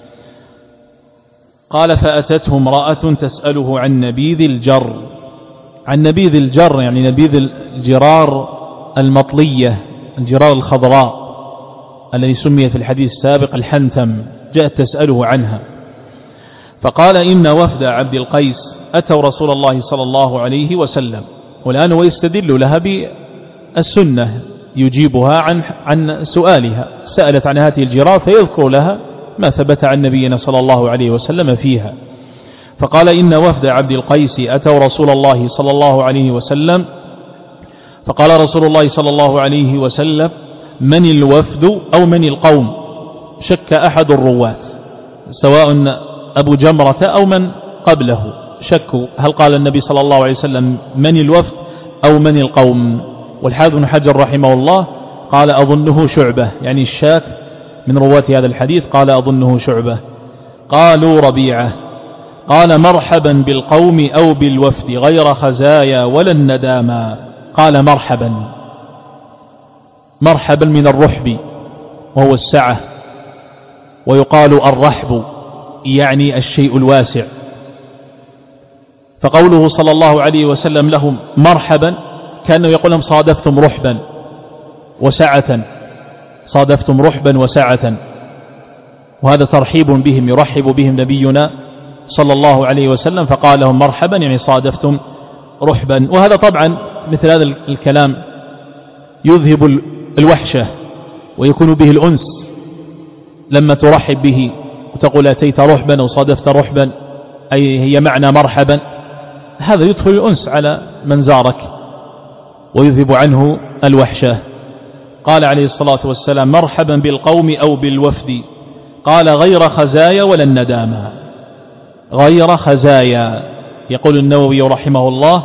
قال فأتته امرأة تسأله عن نبيذ الجر، عن نبيذ الجر يعني نبيذ الجرار المطلية، الجرار الخضراء الذي سمي في الحديث السابق الحنتم، جاءت تسأله عنها. فقال إن وفد عبد القيس أتوا رسول الله صلى الله عليه وسلم، والآن هو يستدل لها بالسنة، يجيبها عن عن سؤالها، سألت عن هذه الجرار فيذكر لها ما ثبت عن نبينا صلى الله عليه وسلم فيها. فقال إن وفد عبد القيس أتوا رسول الله صلى الله عليه وسلم، فقال رسول الله صلى الله عليه وسلم من الوفد أو من القوم؟ شك أحد الرواة سواء أبو جمرة أو من قبله، شكوا هل قال النبي صلى الله عليه وسلم من الوفد أو من القوم. والحافظ بن حجر رحمه الله قال أظنه شعبة، يعني الشاك من رواة هذا الحديث قال أظنه شعبة. قالوا ربيعة. قال مرحبا بالقوم أو بالوفد غير خزايا ولا النداما. قال مرحبا، مرحبا من الرحب وهو السعة، ويقال الرحب يعني الشيء الواسع. فقوله صلى الله عليه وسلم لهم مرحبا كأنه يقول لهم صادفتم رحبا وسعة، صادفتم رحبا وسعة، وهذا ترحيب بهم، يرحب بهم نبينا صلى الله عليه وسلم، فقال لهم مرحبا يعني صادفتم رحبا. وهذا طبعا مثل هذا الكلام يذهب الوحشة ويكون به الأنس لما ترحب به وتقول أتيت رحبا أو صادفت رحبا، أي هي معنى مرحبا، هذا يدخل الأنس على من زارك ويذهب عنه الوحشة. قال عليه الصلاة والسلام مرحبا بالقوم أو بالوفد. قال غير خزايا ولا الندامة. غير خزايا، يقول النووي رحمه الله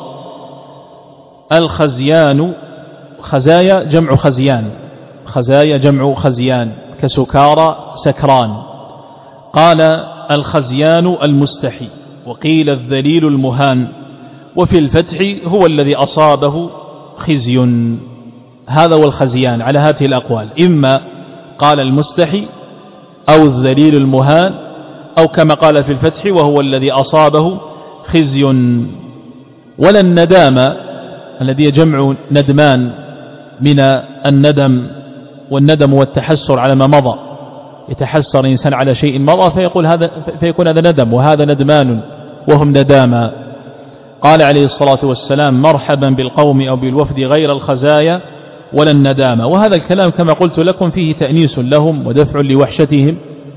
الخزيان، خزايا جمع خزيان، خزايا جمع خزيان كسكارى سكران. قال الخزيان المستحي، وقيل الذليل المهان، وفي الفتح هو الذي أصابه خزي. هذا هو الخزيان على هذه الأقوال، إما قال المستحي أو الذليل المهان، أو كما قال في الفتح وهو الذي أصابه خزي. ولا الندامة الذي جمع ندمان من الندم، والندم والتحسر على ما مضى، يتحسر الإنسان على شيء مضى فيقول هذا، فيكون هذا ندم، وهذا ندمان وهم نداما. قال عليه الصلاة والسلام مرحبا بالقوم أو بالوفد غير الخزايا ولا الندامة. وهذا الكلام كما قلت لكم فيه تأنيس لهم ودفع لوحشتهم،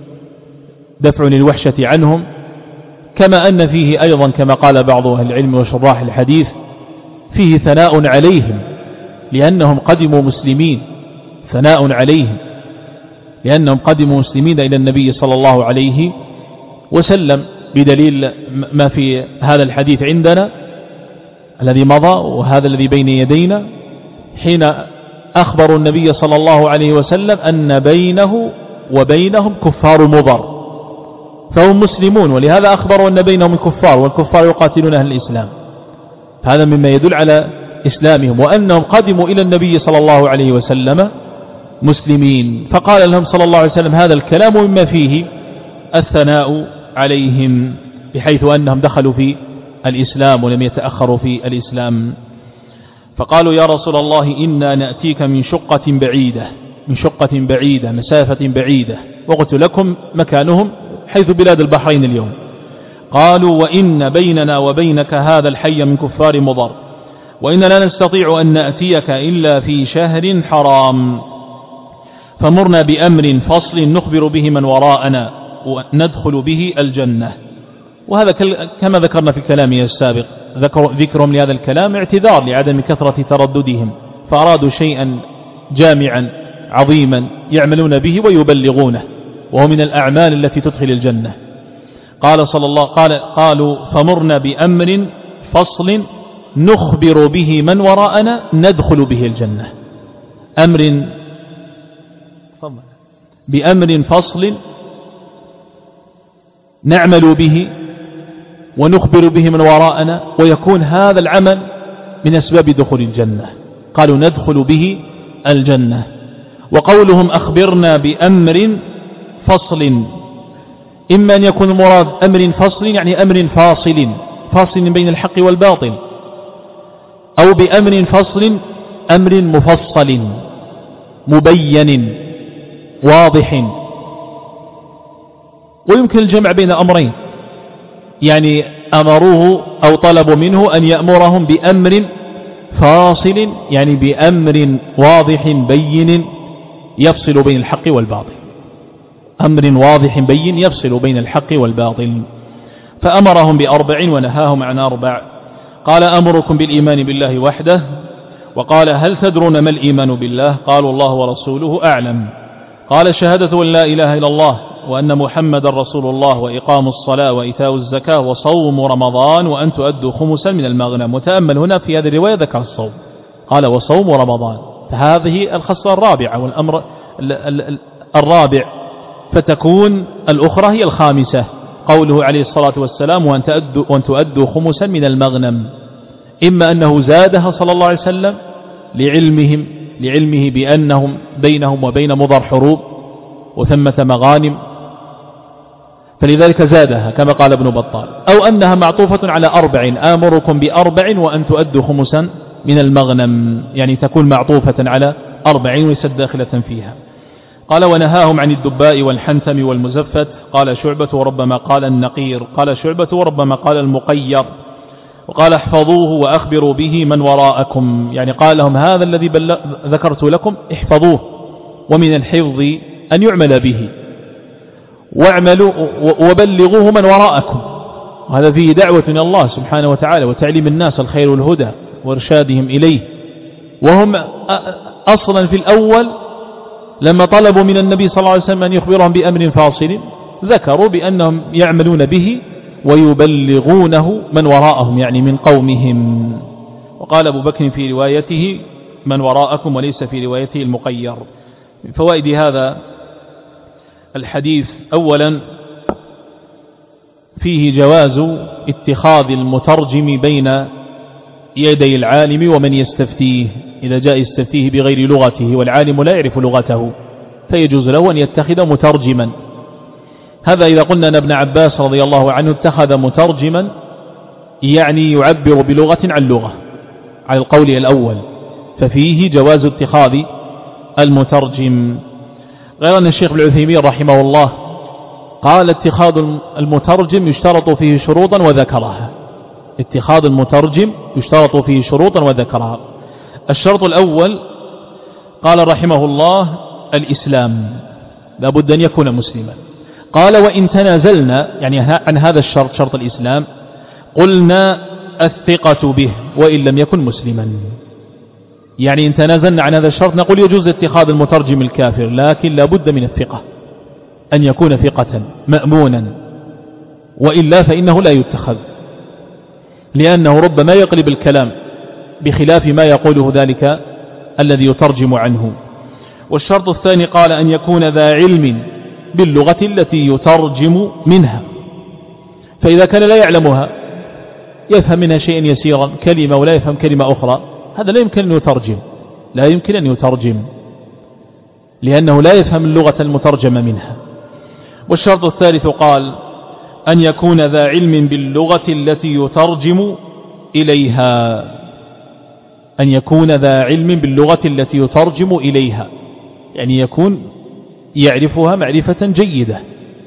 دفع للوحشة عنهم، كما أن فيه أيضا كما قال بعض أهل العلم وشراح الحديث فيه ثناء عليهم لأنهم قدموا مسلمين، ثناء عليهم لأنهم قدموا مسلمين إلى النبي صلى الله عليه وسلم، بدليل ما في هذا الحديث عندنا الذي مضى وهذا الذي بين يدينا، حين أخبروا النبي صلى الله عليه وسلم أن بينه وبينهم كفار مضر، فهم مسلمون، ولهذا أخبروا أن بينهم الكفار، والكفار يقاتلون أهل الإسلام. هذا مما يدل على إسلامهم وأنهم قدموا إلى النبي صلى الله عليه وسلم مسلمين. فقال لهم صلى الله عليه وسلم هذا الكلام مما فيه الثناء عليهم، بحيث أنهم دخلوا في الإسلام ولم يتأخروا في الإسلام. فقالوا يا رسول الله إنا نأتيك من شقة بعيدة، من شقة بعيدة، مسافة بعيدة، وقلت لكم مكانهم حيث بلاد البحرين اليوم. قالوا وإن بيننا وبينك هذا الحي من كفار مضر، وإن لا نستطيع أن نأتيك إلا في شهر حرام، فمرنا بأمر فصل نخبر به من وراءنا وندخل به الجنة. وهذا كما ذكرنا في كلامنا السابق، ذكرهم لهذا الكلام اعتذار لعدم كثرة ترددهم، فأرادوا شيئا جامعا عظيما يعملون به ويبلغونه، وهو من الأعمال التي تدخل الجنة. قال صلى الله قال قالوا فمرنا بأمر فصل نخبر به من وراءنا ندخل به الجنة. أمر بأمر فصل نعمل به ونخبر به من وراءنا، ويكون هذا العمل من أسباب دخول الجنة. قالوا ندخل به الجنة. وقولهم أخبرنا بأمر فصل، إما أن يكون المراد أمر فصل يعني أمر فاصل فاصل بين الحق والباطل، أو بأمر فصل أمر مفصل مبين واضح. ويمكن الجمع بين أمرين، يعني أمروه أو طلبوا منه أن يأمرهم بأمر فاصل يعني بأمر واضح بين يفصل بين الحق والباطل، أمر واضح بين يفصل بين الحق والباطل. فأمرهم بأربع ونهاهم عن أربع. قال أمركم بالإيمان بالله وحده. وقال هل تدرون ما الإيمان بالله؟ قالوا الله ورسوله أعلم. قال شهادة أن لا إله إلا الله وأن محمد رسول الله وإقام الصلاة وإيتاء الزكاة وصوم رمضان وأن تؤدوا خمسا من المغنم. وتأمل هنا في هذه الرواية ذكر الصوم، قال وصوم رمضان، فهذه الخصلة الرابعة والأمر الرابع، فتكون الأخرى هي الخامسة، قوله عليه الصلاة والسلام وأن تؤدوا, وأن تؤدوا خمسا من المغنم. إما أنه زادها صلى الله عليه وسلم لعلمهم لعلمه بأنهم بينهم وبين مضر حروب وثمة مغانم، فلذلك زادها كما قال ابن بطال، أو أنها معطوفة على أربع، آمركم بأربع وأن تؤدوا خمسا من المغنم، يعني تكون معطوفة على أربع وليست داخلة فيها. قال ونهاهم عن الدباء والحنتم والمزفت. قال شعبة وربما قال النقير. قال شعبة وربما قال المقير. وقال احفظوه وأخبروا به من وراءكم، يعني قال لهم هذا الذي ذكرت لكم احفظوه، ومن الحفظ أن يعمل به، واعملوا وبلغوه من وراءكم. وهذا فيه دعوة من الله سبحانه وتعالى وتعليم الناس الخير والهدى وارشادهم إليه. وهم أصلا في الأول لما طلبوا من النبي صلى الله عليه وسلم أن يخبرهم بأمر فاصل ذكروا بأنهم يعملون به ويبلغونه من وراءهم يعني من قومهم. وقال أبو بكر في روايته من وراءكم وليس في روايته المقير. من فوائد هذا الحديث أولا فيه جواز اتخاذ المترجم بين يدي العالم ومن يستفتيه، إذا جاء يستفتيه بغير لغته والعالم لا يعرف لغته فيجوز له أن يتخذ مترجما. هذا إذا قلنا أن ابن عباس رضي الله عنه اتخذ مترجما يعني يعبر بلغة عن لغة على القول الأول، ففيه جواز اتخاذ المترجم. غير أن الشيخ ابن عثيمين رحمه الله قال اتخاذ المترجم يشترط فيه شروطا وذكرها. اتخاذ المترجم يشترط فيه شروطا وذكرها. الشرط الأول قال رحمه الله الإسلام، لا بد أن يكون مسلما. قال وإن تنازلنا يعني عن هذا الشرط شرط الإسلام قلنا الثقة به وإن لم يكن مسلما، يعني إن تنازلنا عن هذا الشرط نقول يجوز اتخاذ المترجم الكافر، لكن لا بد من الثقة، أن يكون ثقة مأمونا، وإلا فإنه لا يتخذ، لأنه ربما يقلب الكلام بخلاف ما يقوله ذلك الذي يترجم عنه. والشرط الثاني قال أن يكون ذا علم باللغة التي يترجم منها، فإذا كان لا يعلمها يفهم منها شيئا يسيرا كلمة ولا يفهم كلمة أخرى هذا لا يمكن أن يترجم، لا يمكن أن يترجم لأنه لا يفهم اللغة المترجم منها. والشرط الثالث قال أن يكون ذا علم باللغة التي يترجم إليها، أن يكون ذا علم باللغة التي يترجم إليها يعني يكون يعرفها معرفة جيدة،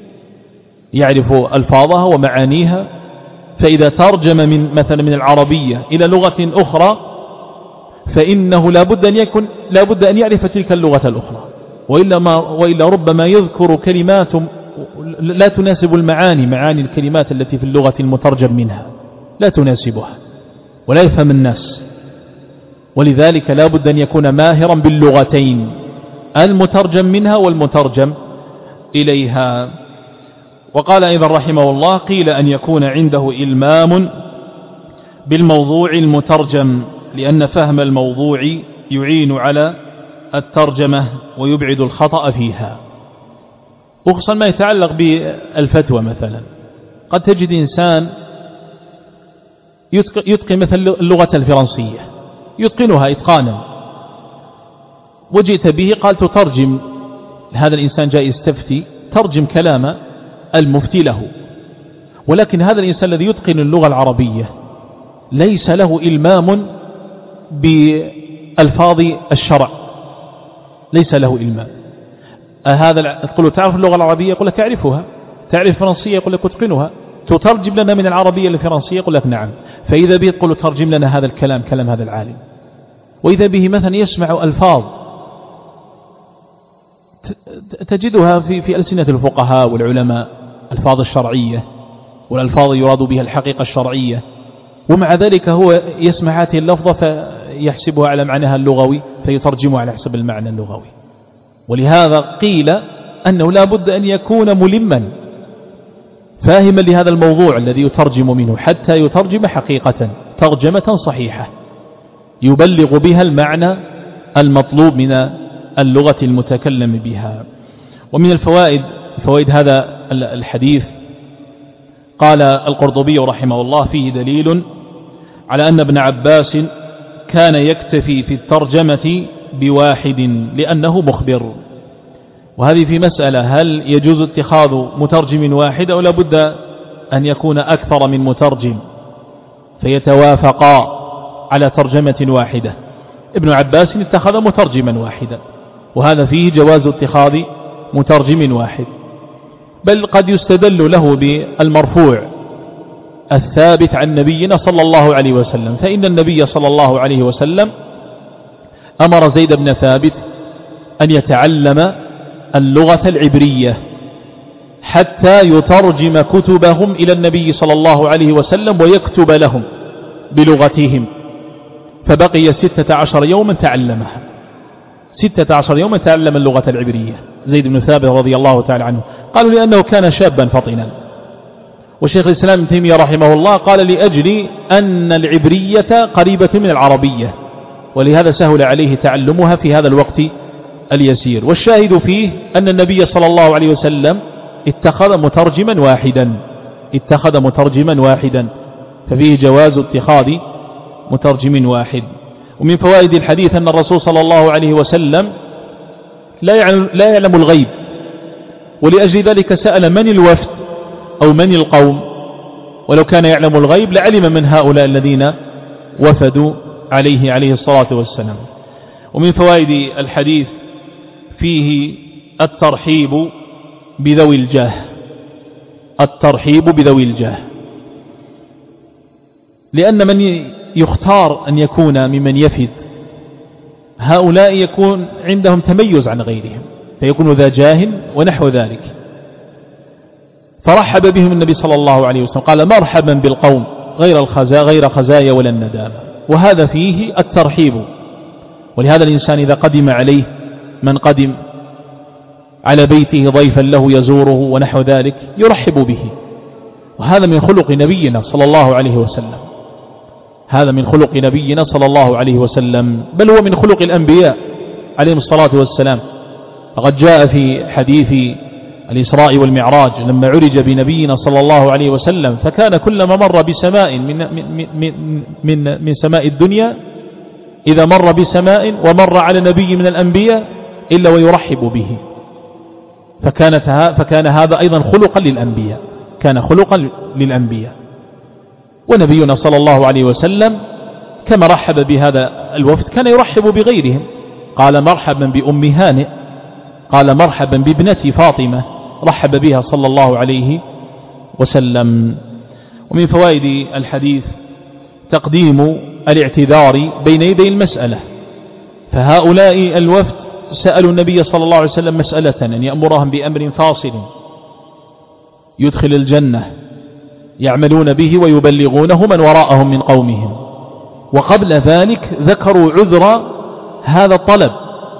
يعرف ألفاظها ومعانيها، فإذا ترجم من مثلا من العربية إلى لغة أخرى فإنه لا بد أن يكون لا بد أن يعرف تلك اللغة الأخرى، وإلا, ما وإلا ربما يذكر كلمات لا تناسب المعاني، معاني الكلمات التي في اللغة المترجم منها لا تناسبها ولا يفهم الناس. ولذلك لا بد أن يكون ماهرا باللغتين المترجم منها والمترجم إليها. وقال أيضا رحمه الله قيل أن يكون عنده إلمام بالموضوع المترجم، لأن فهم الموضوع يعين على الترجمة ويبعد الخطأ فيها، وخصوصا ما يتعلق بالفتوى. مثلا قد تجد إنسان يتقن مثل اللغة الفرنسية، يتقنها إتقانا، وجئت به قال تترجم، هذا الإنسان جاء يستفتي، ترجم كلام المفتي له. ولكن هذا الإنسان الذي يتقن اللغة العربية ليس له إلمام بألفاظ الشرع، ليس له إلمام. هذا تقول له تعرف اللغة العربية؟ يقول لك أعرفها. تعرف الفرنسية؟ يقول لك أتقنها. تترجم لنا من العربية للفرنسية؟ يقول لك نعم. فإذا به تقول له ترجم لنا هذا الكلام، كلام هذا العالم. وإذا به مثلا يسمع ألفاظ تجدها في في ألسنة الفقهاء والعلماء، ألفاظ الشرعية والألفاظ يراد بها الحقيقة الشرعية، ومع ذلك هو يسمع هذه اللفظة فيحسبها على معناها اللغوي فيترجمها على حسب المعنى اللغوي. ولهذا قيل أنه لا بد أن يكون ملما فاهما لهذا الموضوع الذي يترجم منه، حتى يترجم حقيقة ترجمة صحيحة يبلغ بها المعنى المطلوب من اللغة المتكلم بها. ومن الفوائد فوائد هذا الحديث قال القرطبي رحمه الله: فيه دليل على أن ابن عباس كان يكتفي في الترجمة بواحد لأنه مخبر. وهذه في مسألة: هل يجوز اتخاذ مترجم واحد أو لابد أن يكون أكثر من مترجم فيتوافقا على ترجمة واحدة؟ ابن عباس اتخذ مترجما واحدا، وهذا فيه جواز اتخاذ مترجم واحد، بل قد يستدل له بالمرفوع الثابت عن نبينا صلى الله عليه وسلم. فإن النبي صلى الله عليه وسلم أمر زيد بن ثابت أن يتعلم اللغة العبرية حتى يترجم كتبهم إلى النبي صلى الله عليه وسلم ويكتب لهم بلغتهم، فبقي ستة عشر يوما تعلمها. ستة عشر يوما تعلم اللغة العبرية زيد بن ثابت رضي الله تعالى عنه. قالوا لأنه كان شابا فطنا. وشيخ الإسلام ابن تيمية رحمه الله قال: لأجل أن العبرية قريبة من العربية، ولهذا سهل عليه تعلمها في هذا الوقت اليسير. والشاهد فيه أن النبي صلى الله عليه وسلم اتخذ مترجما واحدا اتخذ مترجما واحدا ففيه جواز اتخاذ مترجم واحد. ومن فوائد الحديث أن الرسول صلى الله عليه وسلم لا يعلم الغيب، ولأجل ذلك سأل من الوفد أو من القوم، ولو كان يعلم الغيب لعلم من هؤلاء الذين وفدوا عليه عليه الصلاة والسلام. ومن فوائد الحديث فيه الترحيب بذوي الجاه الترحيب بذوي الجاه لأن من يختار أن يكون ممن يفد هؤلاء يكون عندهم تميز عن غيرهم، فيكون ذا جاه ونحو ذلك. فرحب بهم النبي صلى الله عليه وسلم، قال: مرحبا بالقوم غير الخزايا غير خزايا ولا الندامة. وهذا فيه الترحيب. ولهذا الإنسان إذا قدم عليه من قدم على بيته ضيفا له يزوره ونحو ذلك يرحب به، وهذا من خلق نبينا صلى الله عليه وسلم هذا من خلق نبينا صلى الله عليه وسلم بل هو من خلق الأنبياء عليهم الصلاة والسلام. فقد جاء في حديث الإسراء والمعراج لما عرج بنبينا صلى الله عليه وسلم، فكان كلما مر بسماء من, من, من, من, من سماء الدنيا، إذا مر بسماء ومر على نبي من الأنبياء إلا ويرحب به. فكانت فكان هذا أيضا خلقا للأنبياء كان خلقا للأنبياء. ونبينا صلى الله عليه وسلم كما رحب بهذا الوفد كان يرحب بغيرهم. قال: مرحبا بأم هانئ، قال: مرحبا بابنتي فاطمة، رحب بها صلى الله عليه وسلم. ومن فوائد الحديث تقديم الاعتذار بين يدي المسألة. فهؤلاء الوفد سألوا النبي صلى الله عليه وسلم مسألة أن يأمرهم بأمر فاصل يدخل الجنة يعملون به ويبلغونه من وراءهم من قومهم، وقبل ذلك ذكروا عذر هذا الطلب،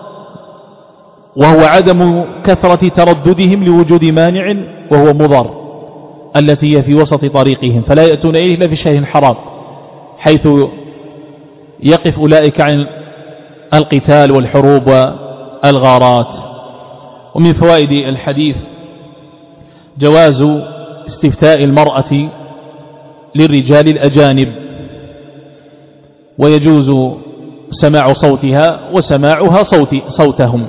وهو عدم كثرة ترددهم لوجود مانع وهو مضر التي هي في وسط طريقهم، فلا يأتون إليه إلا في شهر حرام، حيث يقف أولئك عن القتال والحروب والغارات. ومن فوائد الحديث جواز استفتاء المرأة للرجال الأجانب، ويجوز سماع صوتها وسماعها صوت صوتهم،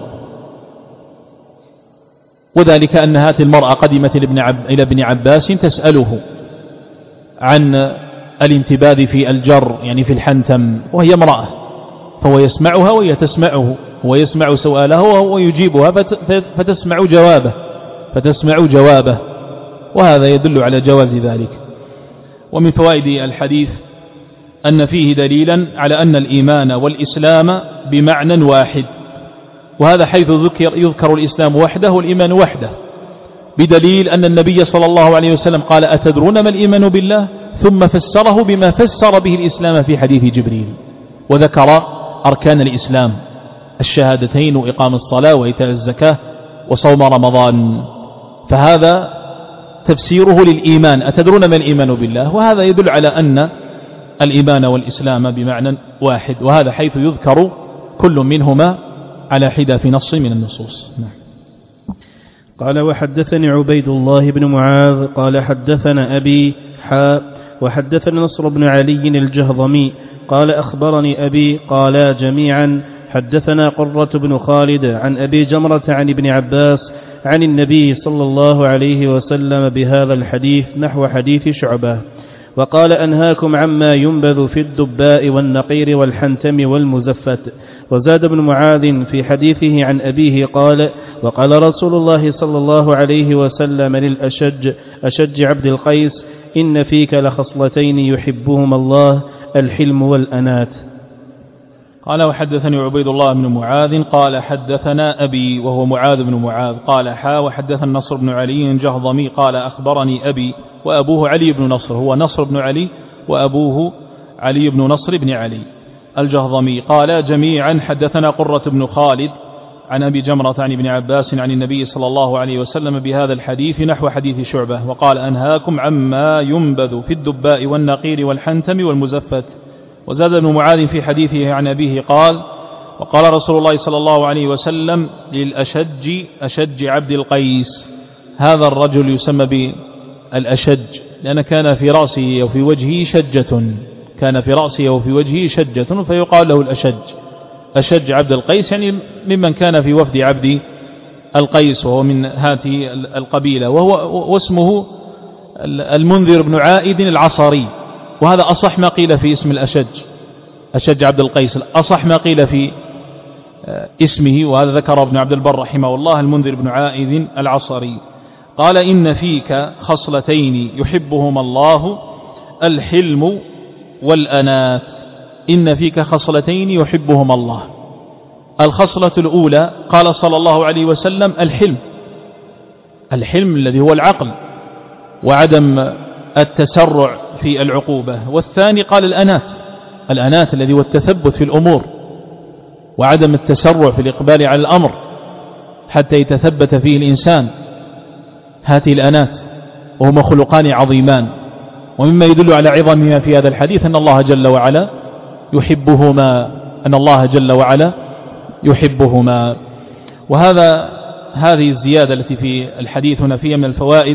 وذلك أن هذه المرأة قدمت إلى ابن عباس تسأله عن الانتباذ في الجر، يعني في الحنتم، وهي امرأة، فهو يسمعها وهي تسمعه، هو يسمع سؤاله وهو يجيبها فتسمع جوابه فتسمع جوابه وهذا يدل على جواز ذلك. ومن فوائد الحديث أن فيه دليلا على أن الإيمان والإسلام بمعنى واحد، وهذا حيث ذكر يذكر الإسلام وحده والإيمان وحده، بدليل أن النبي صلى الله عليه وسلم قال: أتدرون ما الإيمان بالله؟ ثم فسره بما فسر به الإسلام في حديث جبريل، وذكر أركان الإسلام: الشهادتين وإقام الصلاة وإيتاء الزكاة وصوم رمضان. فهذا تفسيره للإيمان: أتدرون ما الإيمان بالله؟ وهذا يدل على أن الإيمان والإسلام بمعنى واحد، وهذا حيث يذكر كل منهما على حدة في نص من النصوص. نعم. قال: وحدثني عبيد الله بن معاذ قال حدثنا أبي حاء وحدثنا نصر بن علي الجهضمي قال أخبرني أبي قالا جميعا حدثنا قرة بن خالد عن أبي جمرة عن ابن عباس عن النبي صلى الله عليه وسلم بهذا الحديث نحو حديث شعبة. وقال: أنهاكم عما ينبذ في الدباء والنقير والحنتم والمزفت. وزاد ابن معاذ في حديثه عن أبيه قال: وقال رسول الله صلى الله عليه وسلم للأشج أشج عبد القيس: إن فيك لخصلتين يحبهما الله، الحلم والأنات. قال: وحدثني عبيد الله بن معاذ قال حدثنا أبي، وهو معاذ بن معاذ، قال: حا وحدثنا النصر بن علي الجهضمي قال أخبرني أبي، وأبوه علي بن نصر، هو نصر بن علي وأبوه علي بن نصر بن علي الجهضمي، قال جميعا حدثنا قرة بن خالد عن أبي جمرة عن ابن عباس عن النبي صلى الله عليه وسلم بهذا الحديث نحو حديث شعبة. وقال: أنهاكم عما ينبذ في الدباء والنقير والحنتم والمزفت. وزاد ابن معاذ في حديثه عن أبيه قال: وقال رسول الله صلى الله عليه وسلم للأشج أشج عبد القيس. هذا الرجل يسمى بالأشج لأن كان في رأسه وفي وجهه شجة، كان في رأسه وفي وجهه شجة فيقال له الأشج. أشج عبد القيس يعني ممن كان في وفد عبد القيس، وهو من هذه القبيلة، وهو واسمه المنذر بن عائد العصري، وهذا أصح ما قيل في اسم الأشج، أشج عبد القيس أصح ما قيل في اسمه، وهذا ذكر ابن عبد البر رحمه الله المنذر بن عائد العصري. قال: إن فيك خصلتين يحبهما الله، الحلم والأنات. إن فيك خصلتين يحبهما الله. الخصلة الأولى قال صلى الله عليه وسلم الحلم، الحلم الذي هو العقل وعدم التسرع في العقوبة. والثاني قال الأنات، الأنات الذي هو التثبت في الأمور وعدم التسرع في الإقبال على الأمر حتى يتثبت فيه الإنسان. هذه الأنات وهما خلقان عظيمان، ومما يدل على عظمها في هذا الحديث أن الله جل وعلا يحبهما، أن الله جل وعلا يحبهما. وهذا هذه الزيادة التي في الحديث هنا فيها من الفوائد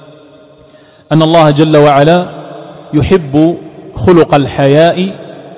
أن الله جل وعلا يحب خلق الحياء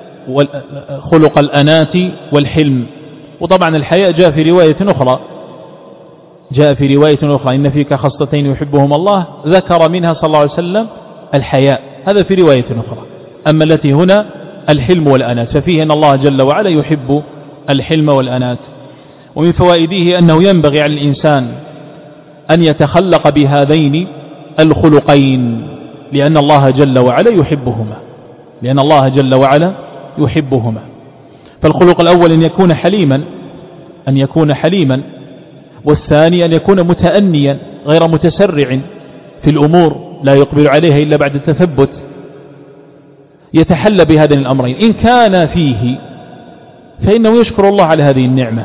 وخلق الأنات والحلم. وطبعا الحياء جاء في رواية أخرى، جاء في رواية أخرى إن فيك خصلتين يحبهما الله، ذكر منها صلى الله عليه وسلم الحياء، هذا في رواية أخرى. أما التي هنا الحلم والأنات، ففيه أن الله جل وعلا يحب الحلم والأنات. ومن فوائده أنه ينبغي على الإنسان أن يتخلق بهذين الخلقين، لأن الله جل وعلا يحبهما، لأن الله جل وعلا يحبهما. فالخلق الأول أن يكون حليما، أن يكون حليما، والثاني أن يكون متأنيا غير متسرع في الأمور، لا يقبل عليها إلا بعد التثبت، يتحلى بهذين الأمرين. إن كان فيه فإنه يشكر الله على هذه النعمة،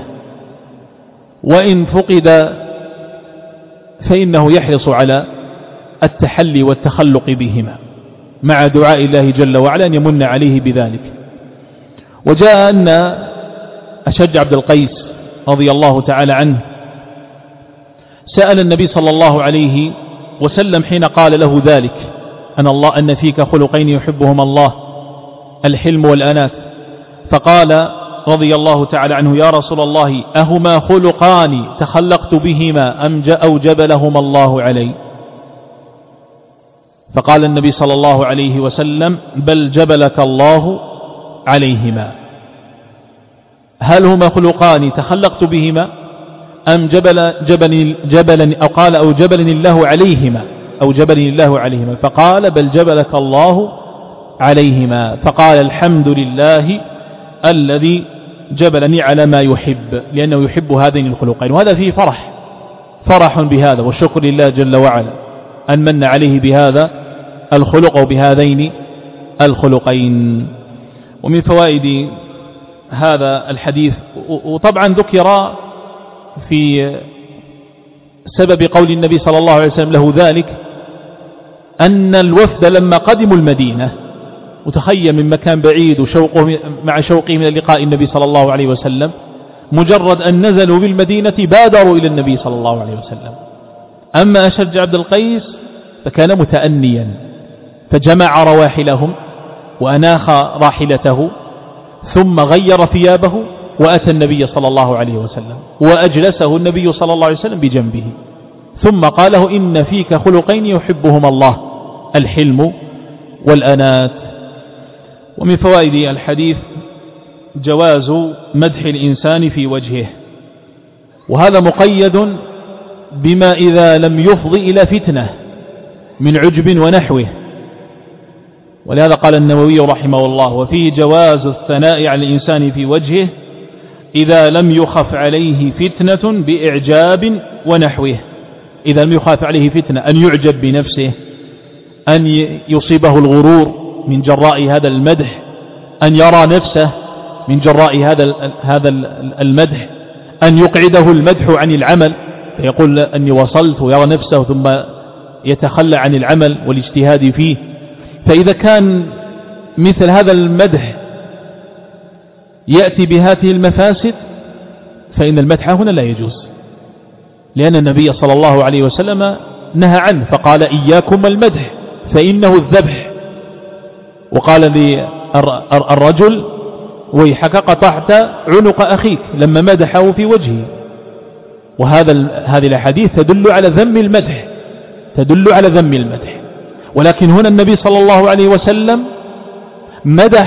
وإن فقد فإنه يحرص على التحلي والتخلق بهما. مع دعاء الله جل وعلا أن يمن عليه بذلك. وجاء أن أشج عبد القيس رضي الله تعالى عنه سأل النبي صلى الله عليه وسلم حين قال له ذلك أن الله أن فيك خلقين يحبهما الله الحلم والأنات، فقال رضي الله تعالى عنه يا رسول الله أهما خلقان تخلقت بهما أم أو جبلهما الله علي؟ فقال النبي صلى الله عليه وسلم بل جبلك الله عليهما. هل هما خلقان تخلقت بهما أم جبل جبل جبل أو قال أو جبل الله عليهما أو جبل الله عليهما؟ فقال بل جبلك الله عليهما. فقال الحمد لله الذي جبلني على ما يحب، لأنه يحب هذين الخلقين، وهذا فيه فرح فرح بهذا والشكر لله جل وعلا أن من عليه بهذا الخلق وبهذين الخلقين. ومن فوائد هذا الحديث، وطبعا ذكر في سبب قول النبي صلى الله عليه وسلم له ذلك أن الوفد لما قدموا المدينة وتخيم من مكان بعيد وشوقه مع شوقه من لقاء النبي صلى الله عليه وسلم، مجرد أن نزلوا بالمدينة بادروا إلى النبي صلى الله عليه وسلم. أما أشج عبد القيس فكان متأنيا فجمع رواحلهم وأناخ راحلته ثم غير ثيابه وأتى النبي صلى الله عليه وسلم وأجلسه النبي صلى الله عليه وسلم بجنبه، ثم قال له إن فيك خلقين يحبهما الله الحلم والأنات. ومن فوائد الحديث جواز مدح الإنسان في وجهه، وهذا مقيد بما إذا لم يفضي إلى فتنة من عجب ونحوه، ولهذا قال النووي رحمه الله وفيه جواز الثناء على الإنسان في وجهه إذا لم يخف عليه فتنة بإعجاب ونحوه. إذا لم يخاف عليه فتنة أن يعجب بنفسه، أن يصيبه الغرور من جراء هذا المدح، أن يرى نفسه من جراء هذا هذا المدح، أن يقعده المدح عن العمل فيقول أني وصلت ويرى نفسه ثم يتخلى عن العمل والاجتهاد فيه. فإذا كان مثل هذا المدح يأتي بهذه المفاسد فإن المدح هنا لا يجوز، لأن النبي صلى الله عليه وسلم نهى عنه فقال إياكم المدح فإنه الذبح، وقال للرجل ويحك قطعت عنق أخيك لما مدحه في وجهه. وهذا هذه الأحاديث تدل على ذم المدح تدل على ذم المدح ولكن هنا النبي صلى الله عليه وسلم مدح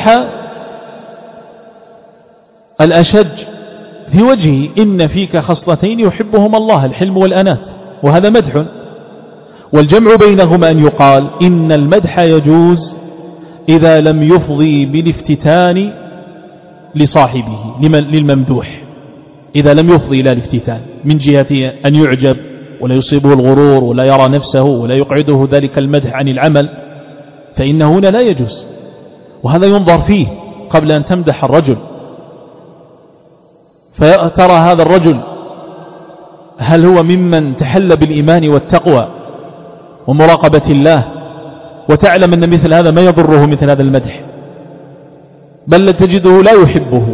الأشج في وجهه إن فيك خصلتين يحبهما الله الحلم والأنات، وهذا مدح. والجمع بينهما أن يقال إن المدح يجوز إذا لم يفضي بالافتتان لصاحبه للممدوح، إذا لم يفضي إلى الافتتان من جهة أن يعجب ولا يصيبه الغرور ولا يرى نفسه ولا يقعده ذلك المدح عن العمل، فإنه هنا لا يجوز. وهذا ينظر فيه قبل أن تمدح الرجل، فترى هذا الرجل هل هو ممن تحل بالإيمان والتقوى ومراقبة الله، وتعلم أن مثل هذا ما يضره مثل هذا المدح، بل تجده لا يحبه،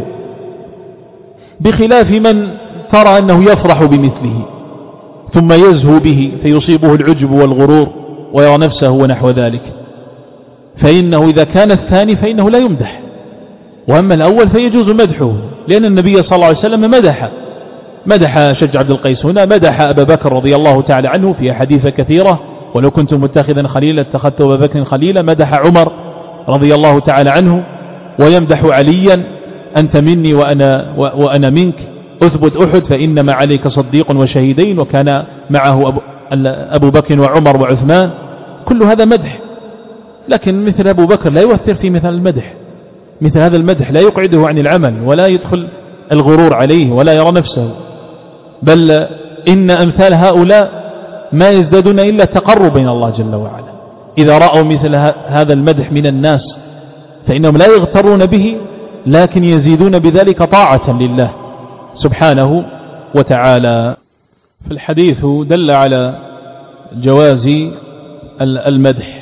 بخلاف من ترى أنه يفرح بمثله ثم يزهو به فيصيبه العجب والغرور ويرى نفسه ونحو ذلك، فإنه إذا كان الثاني فإنه لا يمدح، وأما الأول فيجوز مدحه، لأن النبي صلى الله عليه وسلم مدح مدح شج عبد القيس هنا، مدح أبا بكر رضي الله تعالى عنه في حديث كثيرة ولو كنت متخذا خليلا اتخذت أبا بكر خليلا، مدح عمر رضي الله تعالى عنه، ويمدح عليا أنت مني وأنا, وأنا منك، أثبت أحد فإنما عليك صديق وشهيدين، وكان معه أبو, أبو بكر وعمر وعثمان، كل هذا مدح. لكن مثل أبو بكر لا يؤثر في مثل المدح، مثل هذا المدح لا يقعده عن العمل ولا يدخل الغرور عليه ولا يرى نفسه، بل إن أمثال هؤلاء ما يزدادون إلا تقرب بين الله جل وعلا. إذا رأوا مثل هذا المدح من الناس فإنهم لا يغترون به، لكن يزيدون بذلك طاعة لله سبحانه وتعالى. فالحديث دل على جواز المدح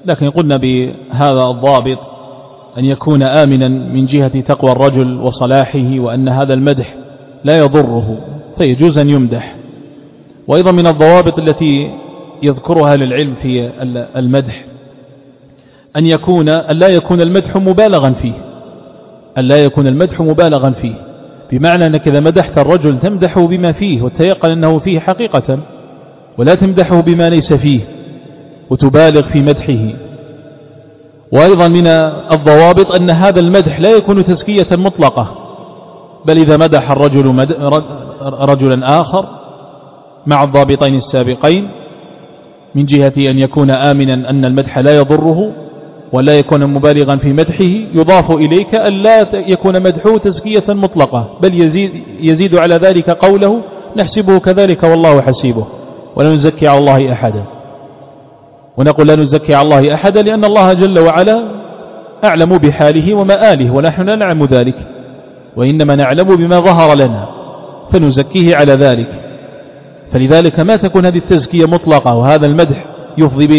لكن قلنا بهذا الضابط أن يكون آمنا من جهة تقوى الرجل وصلاحه، وأن هذا المدح لا يضره فيجوز أن يمدح. وأيضا من الضوابط التي يذكرها للعلم في المدح أن يكون أن لا يكون المدح مبالغا فيه، أن لا يكون المدح مبالغا فيه، بمعنى أنك إذا مدحت الرجل تمدحه بما فيه وتيقن أنه فيه حقيقة، ولا تمدحه بما ليس فيه وتبالغ في مدحه. وأيضا من الضوابط أن هذا المدح لا يكون تزكية مطلقة، بل إذا مدح الرجل مد... رجلا آخر مع الضابطين السابقين من جهة أن يكون آمنا أن المدح لا يضره ولا يكون مبالغا في مدحه، يضاف إليك أن لا يكون مدحه تزكية مطلقة، بل يزيد, يزيد على ذلك قوله نحسبه كذلك والله حسيبه ولا نزكي على الله أحدا. ونقول لا نزكي على الله أحدا لأن الله جل وعلا أعلم بحاله ومآله، ونحن لا نعلم ذلك، وإنما نعلم بما ظهر لنا فنزكيه على ذلك. فلذلك ما تكون هذه التزكية مطلقة وهذا المدح يفضي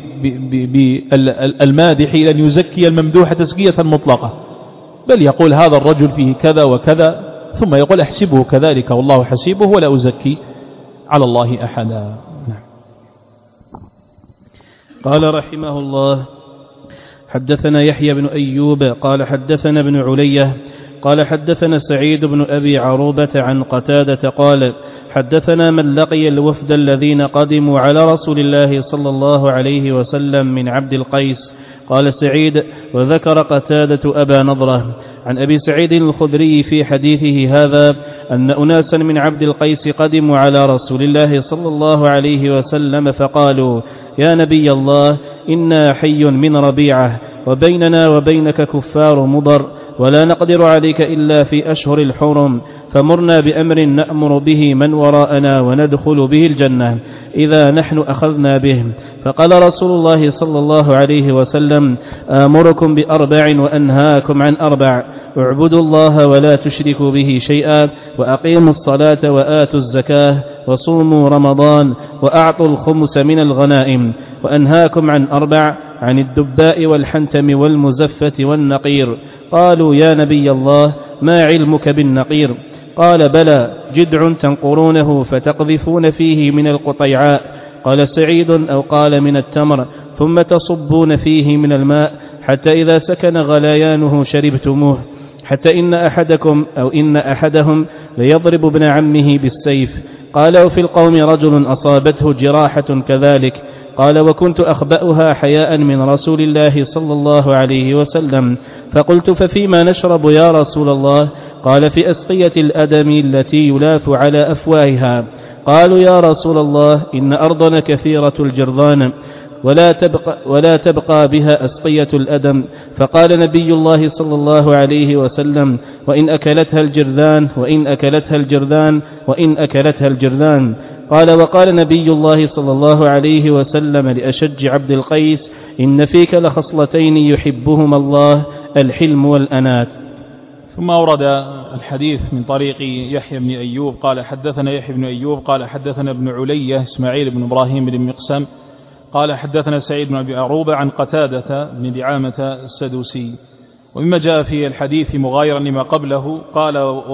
بالمادح إلى أن يزكي الممدوح تزكية مطلقة، بل يقول هذا الرجل فيه كذا وكذا ثم يقول أحسبه كذلك والله حسيبه ولا أزكي على الله أحدا. قال رحمه الله: حدثنا يحيى بن أيوب قال حدثنا ابن علية قال حدثنا سعيد بن أبي عروبة عن قتادة قال حدثنا من لقي الوفد الذين قدموا على رسول الله صلى الله عليه وسلم من عبد القيس. قال سعيد: وذكر قتادة أبا نضرة عن أبي سعيد الخدري في حديثه هذا أن أناسا من عبد القيس قدموا على رسول الله صلى الله عليه وسلم فقالوا: يا نبي الله، إنا حي من ربيعة وبيننا وبينك كفار مضر، ولا نقدر عليك إلا في أشهر الحرم، فمرنا بأمر نأمر به من وراءنا وندخل به الجنة إذا نحن أخذنا به. فقال رسول الله صلى الله عليه وسلم: آمركم بأربع وأنهاكم عن أربع، اعبدوا الله ولا تشركوا به شيئا، وأقيموا الصلاة وآتوا الزكاة وصوموا رمضان وأعطوا الخمس من الغنائم. وأنهاكم عن أربع، عن الدباء والحنتم والمزفة والنقير. قالوا: يا نبي الله، ما علمك بالنقير؟ قال: بلى، جدع تنقرونه فتقذفون فيه من القطيعاء. قال سعيد: أو قال من التمر، ثم تصبون فيه من الماء حتى إذا سكن غليانه شربتموه، حتى إن أحدكم أو إن أحدهم ليضرب ابن عمه بالسيف. قال: وفي القوم رجل أصابته جراحة كذلك. قال: وكنت أخبأها حياء من رسول الله صلى الله عليه وسلم، فقلت: ففيما نشرب يا رسول الله؟ قال: في أسقية الأدم التي يلاف على أفواهها. قالوا: يا رسول الله، إن أرضنا كثيرة الجرذان ولا تبقى, ولا تبقى بها أسقية الأدم. فقال نبي الله صلى الله عليه وسلم: وإن أكلتها الجرذان وإن أكلتها الجرذان وإن أكلتها الجرذان. قال: وقال نبي الله صلى الله عليه وسلم لأشج عبد القيس: إن فيك لخصلتين يحبهما الله، الحلم والأنات. ثم أورد الحديث من طريق يحيى بن أيوب قال حدثنا يحيى بن أيوب قال حدثنا ابن علية إسماعيل بن إبراهيم بن مقسم قال حدثنا سعيد بن أبي عروبة عن قتادة بن دعامة السدوسي. ومما جاء في الحديث مغايرا لما قبله قال: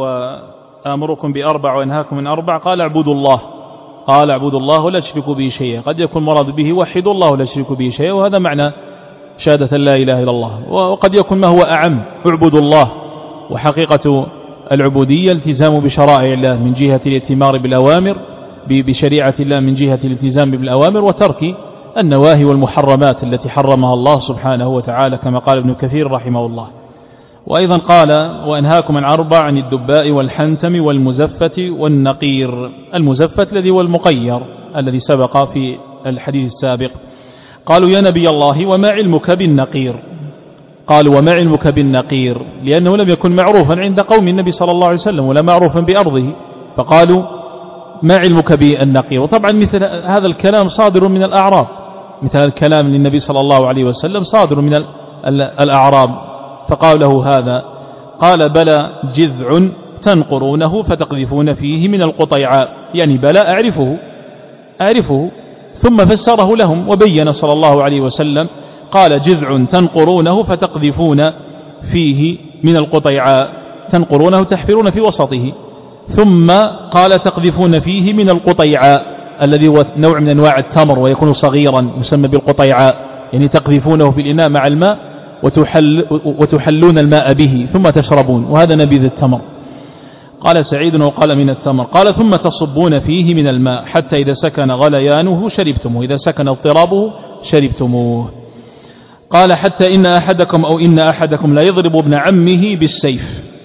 وآمركم بأربع وأنهاكم من أربع. قال: اعبدوا الله قال اعبدوا الله ولا تشركوا به شيئا. قد يكون مراد به وحدوا الله ولا تشركوا به شيئا، وهذا معنى شهادة لا إله إلا الله. وقد يكون ما هو أعم: اعبدوا الله، وحقيقة العبودية التزام بشرائع الله من جهة الاتمار بالأوامر بشريعة الله من جهة الالتزام بالأوامر، وترك النواهي والمحرمات التي حرمها الله سبحانه وتعالى، كما قال ابن كثير رحمه الله. وأيضا قال: وأنهاكم عن أربع، عن الدباء والحنتم والمزفة والنقير. المزفة الذي هو المقير الذي سبق في الحديث السابق. قالوا: يا نبي الله، وما علمك بالنقير؟ قالوا: وما علمك بالنقير؟ لأنه لم يكن معروفا عند قوم النبي صلى الله عليه وسلم ولا معروفا بأرضه، فقالوا: ما علمك بالنقير؟ وطبعا مثل هذا الكلام صادر من الأعراب، مثل الكلام للنبي صلى الله عليه وسلم صادر من الأعراب، فقال له هذا. قال: بلى، جذع تنقرونه فتقذفون فيه من القطيعاء، يعني بلى أعرفه أعرفه ثم فسره لهم وبين صلى الله عليه وسلم قال جذع تنقرونه فتقذفون فيه من القطيعاء، تنقرونه تحفرون في وسطه، ثم قال تقذفون فيه من القطيعاء الذي هو نوع من أنواع التمر ويكون صغيرا يسمى بالقطيعاء، يعني تقذفونه في الإناء مع الماء وتحل وتحلون الماء به ثم تشربون، وهذا نبيذ التمر. قال سعيد وقال من التمر، قال ثم تصبون فيه من الماء حتى إذا سكن غليانه شربتموه، إذا سكن اضطرابه شربتموه. قال حتى إن أحدكم أو إن أحدكم لا يضرب ابن عمه بالسيف،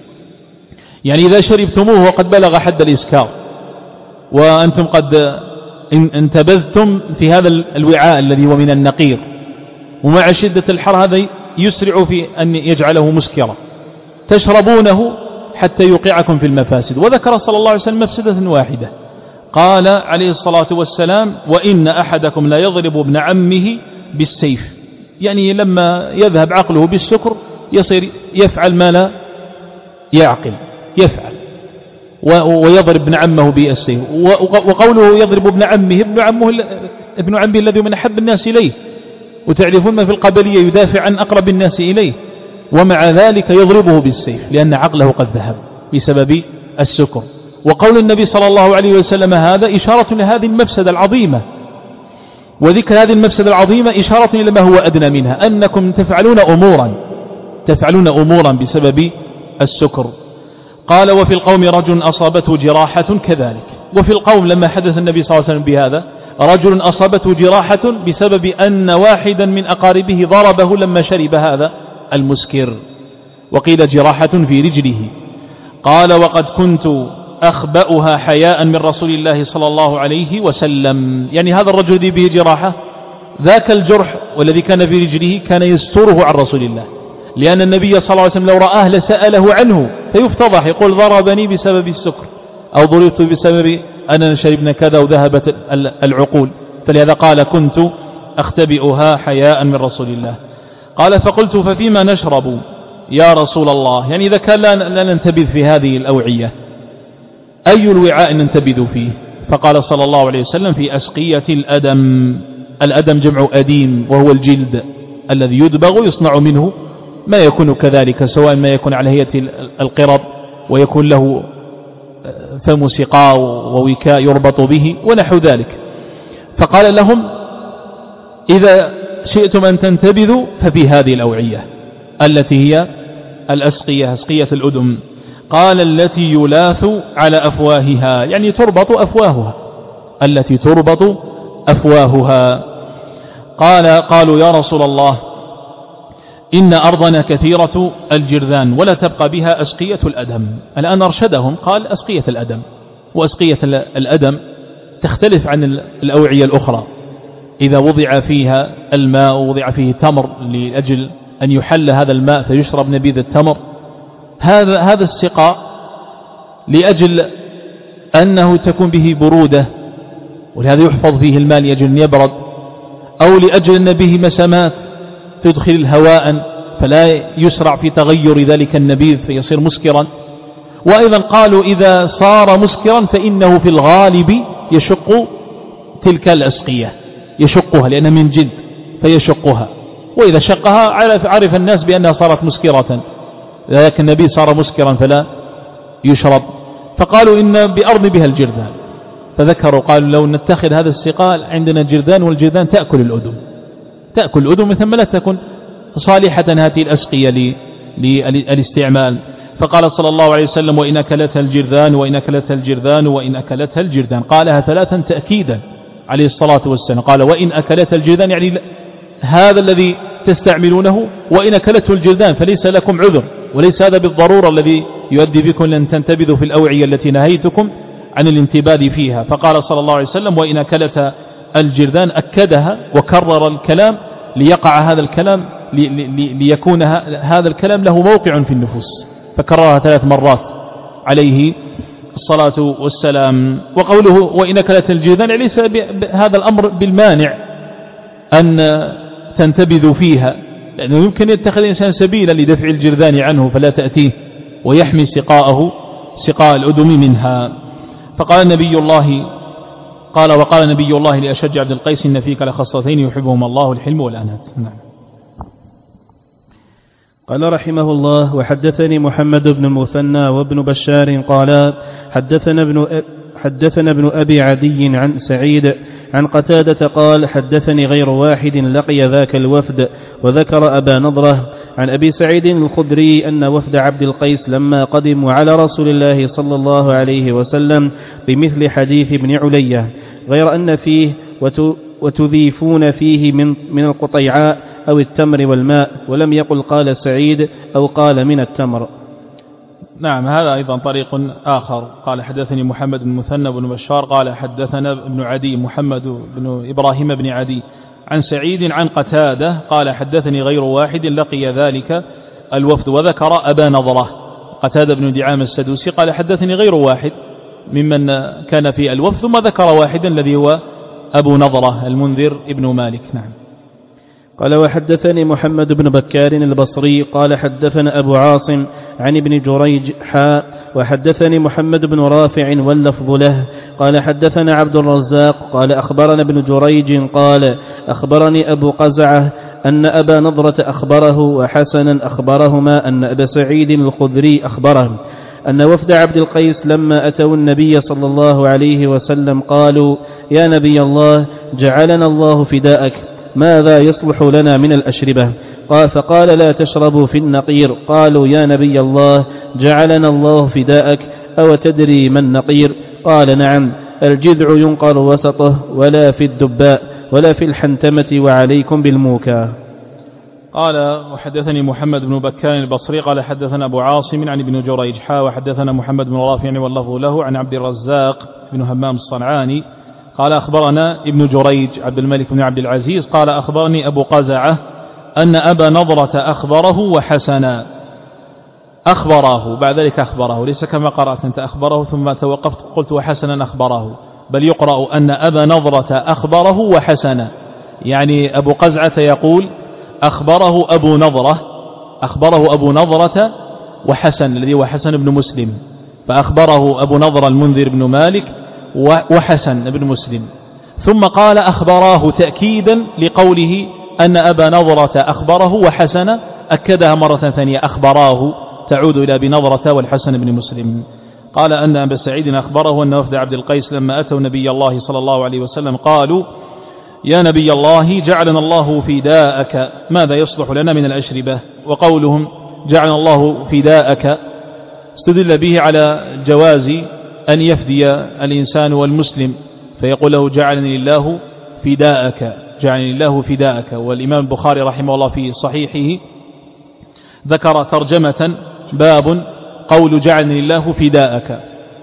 يعني إذا شربتموه وقد بلغ حد الإسكار وأنتم قد انتبذتم في هذا الوعاء الذي هو من النقير، ومع شدة الحر هذا يسرع في أن يجعله مسكرا، تشربونه حتى يوقعكم في المفاسد. وذكر صلى الله عليه وسلم مفسدة واحدة، قال عليه الصلاة والسلام وإن أحدكم لا يضرب ابن عمه بالسيف، يعني لما يذهب عقله بالسكر يصير يفعل ما لا يعقل، يفعل ويضرب ابن عمه بالسيف. وقوله يضرب ابن عمه، ابن عمه ابن عمه الذي من أحب الناس إليه، وتعرفون ما في القبلية يدافع عن أقرب الناس إليه، ومع ذلك يضربه بالسيف لأن عقله قد ذهب بسبب السكر. وقول النبي صلى الله عليه وسلم هذا إشارة لهذه المفسدة العظيمة، وذكر هذه المفسدة العظيمة إشارة إلى ما هو أدنى منها، أنكم تفعلون أمورا تفعلون أمورا بسبب السكر. قال وفي القوم رجل أصابته جراحة كذلك، وفي القوم لما حدث النبي صلى الله عليه وسلم بهذا رجل أصابته جراحة بسبب أن واحدا من أقاربه ضربه لما شرب هذا المسكر، وقيل جراحة في رجله. قال وقد كنت أخبأها حياء من رسول الله صلى الله عليه وسلم، يعني هذا الرجل الذي به جراحة ذاك الجرح والذي كان في رجله كان يستره عن رسول الله، لأن النبي صلى الله عليه وسلم لو رآه لسأله عنه فيفتضح، يقول ضربني بسبب السكر أو ضربت بسبب أننا شربنا كذا وذهبت العقول، فلهذا قال كنت أختبئها حياء من رسول الله. قال فقلت ففيما نشرب يا رسول الله، يعني إذا كان لا ننتبذ في هذه الأوعية أي الوعاء ننتبذ فيه؟ فقال صلى الله عليه وسلم في أسقية الأدم. الأدم جمع أديم وهو الجلد الذي يدبغ يصنع منه ما يكون كذلك، سواء ما يكون على هيئة القرب ويكون له فم سقاء ووكاء يربط به ونحو ذلك. فقال لهم إذا شئتم أن تنتبذوا ففي هذه الأوعية التي هي الأسقية، أسقية الأدم. قال التي يلاث على أفواهها، يعني تربط أفواهها، التي تربط أفواهها. قال قالوا يا رسول الله إن أرضنا كثيرة الجرذان ولا تبقى بها أسقية الأدم. الآن أرشدهم، قال أسقية الأدم، وأسقية الأدم تختلف عن الأوعية الأخرى، إذا وضع فيها الماء ووضع فيه تمر لأجل أن يحل هذا الماء فيشرب نبيذ التمر، هذا هذا السقاء لأجل أنه تكون به برودة ولهذا يحفظ فيه الماء لأجل أن يبرد، أو لأجل أن به مسامات تدخل الهواء فلا يسرع في تغير ذلك النبيذ فيصير مسكرا. وأيضا قالوا إذا صار مسكرا فإنه في الغالب يشق تلك الأسقية، يشقها لأنها من جلد فيشقها، وإذا شقها عرف الناس بأنها صارت مسكرة، لكن النبي صار مسكرا فلا يشرب. فقالوا إن بأرض بها الجرذان، فذكروا قالوا لو نتخذ هذا السقاء عندنا جرذان، والجرذان تأكل الأدم، تأكل الأدم ثم لا تكون صالحة هذه الأسقية للاستعمال. فقال صلى الله عليه وسلم وإن أكلتها الجرذان وإن أكلتها الجرذان وإن أكلتها الجرذان، قالها ثلاثا تأكيدا عليه الصلاة والسلام. قال وإن أكلتها الجرذان، يعني هذا الذي تستعملونه وإن أكلته الجرذان فليس لكم عذر، وليس هذا بالضرورة الذي يؤدي بكم لأن تنتبذوا في الأوعية التي نهيتكم عن الانتباذ فيها. فقال صلى الله عليه وسلم وإن أكلتها الجرذان، أكدها وكرر الكلام ليقع هذا الكلام ليكون هذا الكلام له موقع في النفوس، فكررها ثلاث مرات عليه الصلاة والسلام. وقوله وإن أكلت الجرذان ليس هذا الأمر بالمانع أن تنتبذوا فيها، لأنه يمكن يتخذ الإنسان سبيلا لدفع الجرذان عنه فلا تأتيه ويحمي سقاءه سقاء الأدم منها. فقال نبي الله قال وقال نبي الله لأشج عبد القيس إن فيك لخصتين يحبهما الله الحلم والأنات. نعم. قال رحمه الله: وحدثني محمد بن المثنى وابن بشار قال حدثنا ابن, حدثنا ابن أبي عدي عن سعيد عن قتادة قال حدثني غير واحد لقي ذاك الوفد، وذكر أبا نضرة عن أبي سعيد الخدري أن وفد عبد القيس لما قدموا على رسول الله صلى الله عليه وسلم بمثل حديث ابن علية، غير أن فيه وتذيفون فيه من, من القطيعاء أو التمر والماء، ولم يقل قال سعيد أو قال من التمر. نعم، هذا أيضا طريق آخر. قال حدثني محمد بن مثنى بن بشار قال حدثنا ابن عدي محمد بن إبراهيم بن عدي عن سعيد عن قتادة قال حدثني غير واحد لقي ذلك الوفد، وذكر أبا نضرة. قتادة بن دعامة السدوسي قال حدثني غير واحد ممن كان في الوفد، ثم ذكر واحدا الذي هو أبو نضرة المنذر ابن مالك. نعم. قال وحدثني محمد بن بكار البصري قال حدثنا أبو عاصم عن ابن جريج حاء وحدثني محمد بن رافع واللفظ له قال حدثنا عبد الرزاق قال أخبرنا ابن جريج قال أخبرني أبو قزعة أن أبا نضرة أخبره وحسنا أخبرهما أن أبا سعيد الخدري أخبره أن وفد عبد القيس لما أتوا النبي صلى الله عليه وسلم قالوا يا نبي الله جعلنا الله فداءك، ماذا يصلح لنا من الأشربة؟ قال فقال لا تشربوا في النقير. قالوا يا نبي الله جعلنا الله فداءك أو تدري ما النقير؟ قال نعم، الجذع ينقر وسطه ولا في الدباء ولا في الحنتمة وعليكم بالموكى. قال وحدثني محمد بن بكار البصري قال حدثنا أبو عاصم عن ابن جريج حا وحدثنا محمد بن رافع واللفظ له عن عبد الرزاق بن همام الصنعاني قال أخبرنا ابن جريج عبد الملك بن عبد العزيز قال أخبرني أبو قزعة أن أبا نضرة أخبره وحسنا. أخبره بعد ذلك أخبره، ليس كما قرأت أنت أخبره ثم توقفت قلت وحسنا أخبره، بل يقرأ أن أبا نضرة أخبره وحسنا، يعني أبو قزعة يقول أخبره أبو نضرة أخبره أبو نضرة وحسن الذي هو حسن بن مسلم، فأخبره أبو نضرة المنذر بن مالك وحسن بن مسلم، ثم قال أخبراه تأكيدا لقوله أن أبا نضرة أخبره وحسن، أكدها مرة ثانية أخبراه تعود إلى أبي نضرة والحسن بن مسلم. قال أن أبا سعيد أخبره أن وفد عبد القيس لما أتوا نبي الله صلى الله عليه وسلم قالوا يا نبي الله جعلنا الله فداءك، ماذا يصلح لنا من الأشربة؟ وقولهم جعلنا الله فداءك استدل به على جواز أن يفدي الإنسان والمسلم فيقول له جعلني الله فداءك جعلني الله فداءك. والإمام البخاري رحمه الله في صحيحه ذكر ترجمة باب قول جعلني الله فداءك.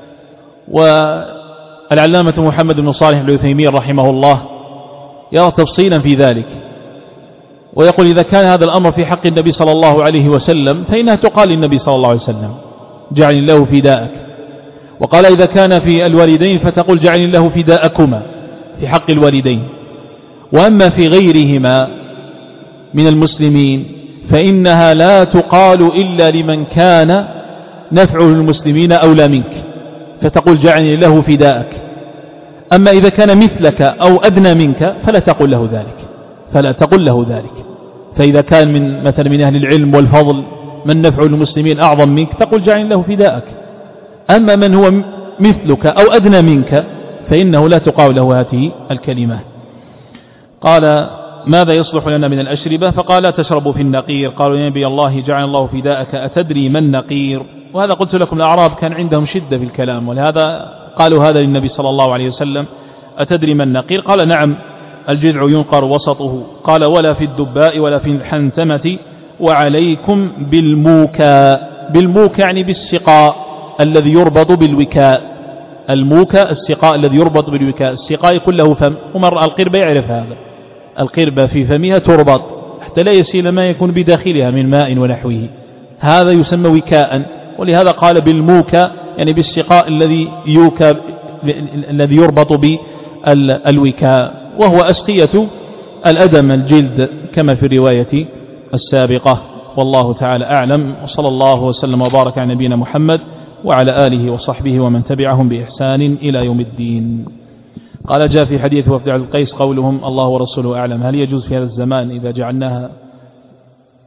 والعلامة محمد بن صالح العثيمين رحمه الله يرى تفصيلا في ذلك ويقول إذا كان هذا الأمر في حق النبي صلى الله عليه وسلم فإنها تقال للنبي صلى الله عليه وسلم جعلني الله فداءك، وقال إذا كان في الوالدين فتقول جعلني الله فداءكما في حق الوالدين. وأما في غيرهما من المسلمين فإنها لا تقال إلا لمن كان نفعه المسلمين أولى منك فتقول جعلني له فداءك. أما إذا كان مثلك أو أدنى منك فلا تقول له ذلك فلا تقول له ذلك فإذا كان من مثل من أهل العلم والفضل من نفعه المسلمين أعظم منك تقول جعلني له فداءك. أما من هو مثلك أو أدنى منك فإنه لا تقال له هذه الكلمة. قال ماذا يصلح لنا من الأشربة؟ فقال لا تشربوا في النقير. قالوا يا نبي الله جعل الله فداءك أتدري ما النقير؟ وهذا قلت لكم الأعراب كان عندهم شدة في الكلام، ولهذا قالوا هذا للنبي صلى الله عليه وسلم أتدري ما النقير؟ قال نعم، الجذع ينقر وسطه. قال ولا في الدباء ولا في الحنتمة وعليكم بالموكى. بالموكى يعني بالسقاء الذي يربط بالوكاء. الموكى السقاء الذي يربط بالوكاء، السقاء يكون له فم، ومر القربة يعرف هذا، القربة في فمها تربط حتى لا يسيل ما يكون بداخلها من ماء ونحوه، هذا يسمى وكاء. ولهذا قال بالموكى يعني بالسقاء الذي يوكى الذي يربط بالوكاء، وهو أسقية الأدم الجلد كما في الرواية السابقة. والله تعالى أعلم، وصلى الله وسلم وبارك على نبينا محمد وعلى آله وصحبه ومن تبعهم بإحسان إلى يوم الدين. قال جاء في حديث وفد عبد القيس قولهم الله ورسوله أعلم، هل يجوز في هذا الزمان إذا جعلناها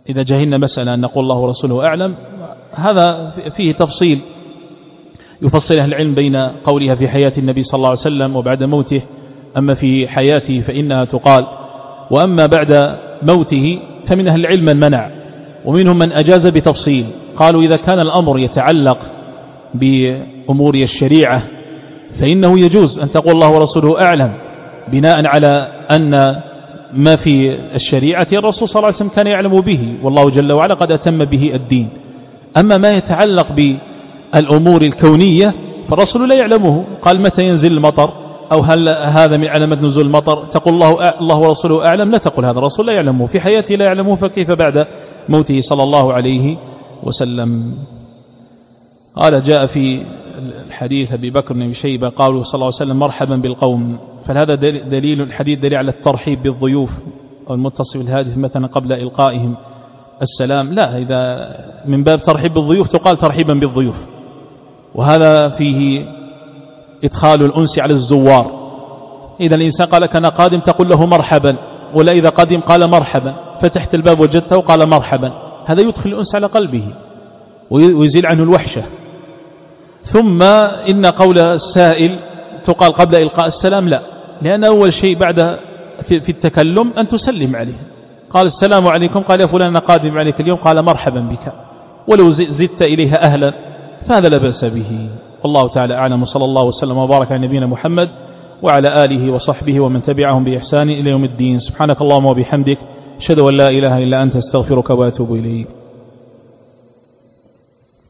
إذا جهلنا مسألة أن نقول الله ورسوله أعلم، هذا فيه تفصيل يفصل أهل العلم بين قولها في حياة النبي صلى الله عليه وسلم وبعد موته. أما في حياته فإنها تقال، وأما بعد موته فمن أهل العلم من منع، ومنهم من أجاز بتفصيل. قالوا إذا كان الأمر يتعلق بأمور الشريعة فإنه يجوز أن تقول الله ورسوله أعلم، بناء على أن ما في الشريعة الرسول صلى الله عليه وسلم كان يعلم به، والله جل وعلا قد أتم به الدين. أما ما يتعلق بالأمور الكونية فالرسول لا يعلمه، قال متى ينزل المطر، أو هل هذا من علامات نزول المطر، تقول الله الله ورسوله أعلم؟ لا تقول هذا، الرسول لا يعلمه، في حياته لا يعلمه، فكيف بعد موته صلى الله عليه وسلم؟ قال جاء في الحديث أبي بكر بن شيبة قالوا صلى الله عليه وسلم مرحبا بالقوم، فهذا دليل الحديث دليل على الترحيب بالضيوف أو المتصل بالهاتف مثلا قبل إلقائهم السلام. لا، إذا من باب ترحيب بالضيوف تقال ترحيبا بالضيوف، وهذا فيه إدخال الأنس على الزوار. إذا الإنسان قال لك أنا قادم تقول له مرحبا، ولا إذا قادم قال مرحبا، فتحت الباب وجدته قال مرحبا، هذا يدخل الأنس على قلبه ويزيل عنه الوحشة. ثم إن قول السائل تقال قبل إلقاء السلام، لا، لأن أول شيء بعد في التكلم أن تسلم عليه. قال السلام عليكم، قال يا فلان أنا قادم عليك اليوم، قال مرحبا بك، ولو زدت إليها أهلا فهذا لا بأس به. والله تعالى أعلم، صلى الله وسلم وبارك على نبينا محمد وعلى آله وصحبه ومن تبعهم بإحسان إلى يوم الدين. سبحانك اللهم وبحمدك، أشهد أن لا إله إلا أنت، استغفرك وأتوب إليك.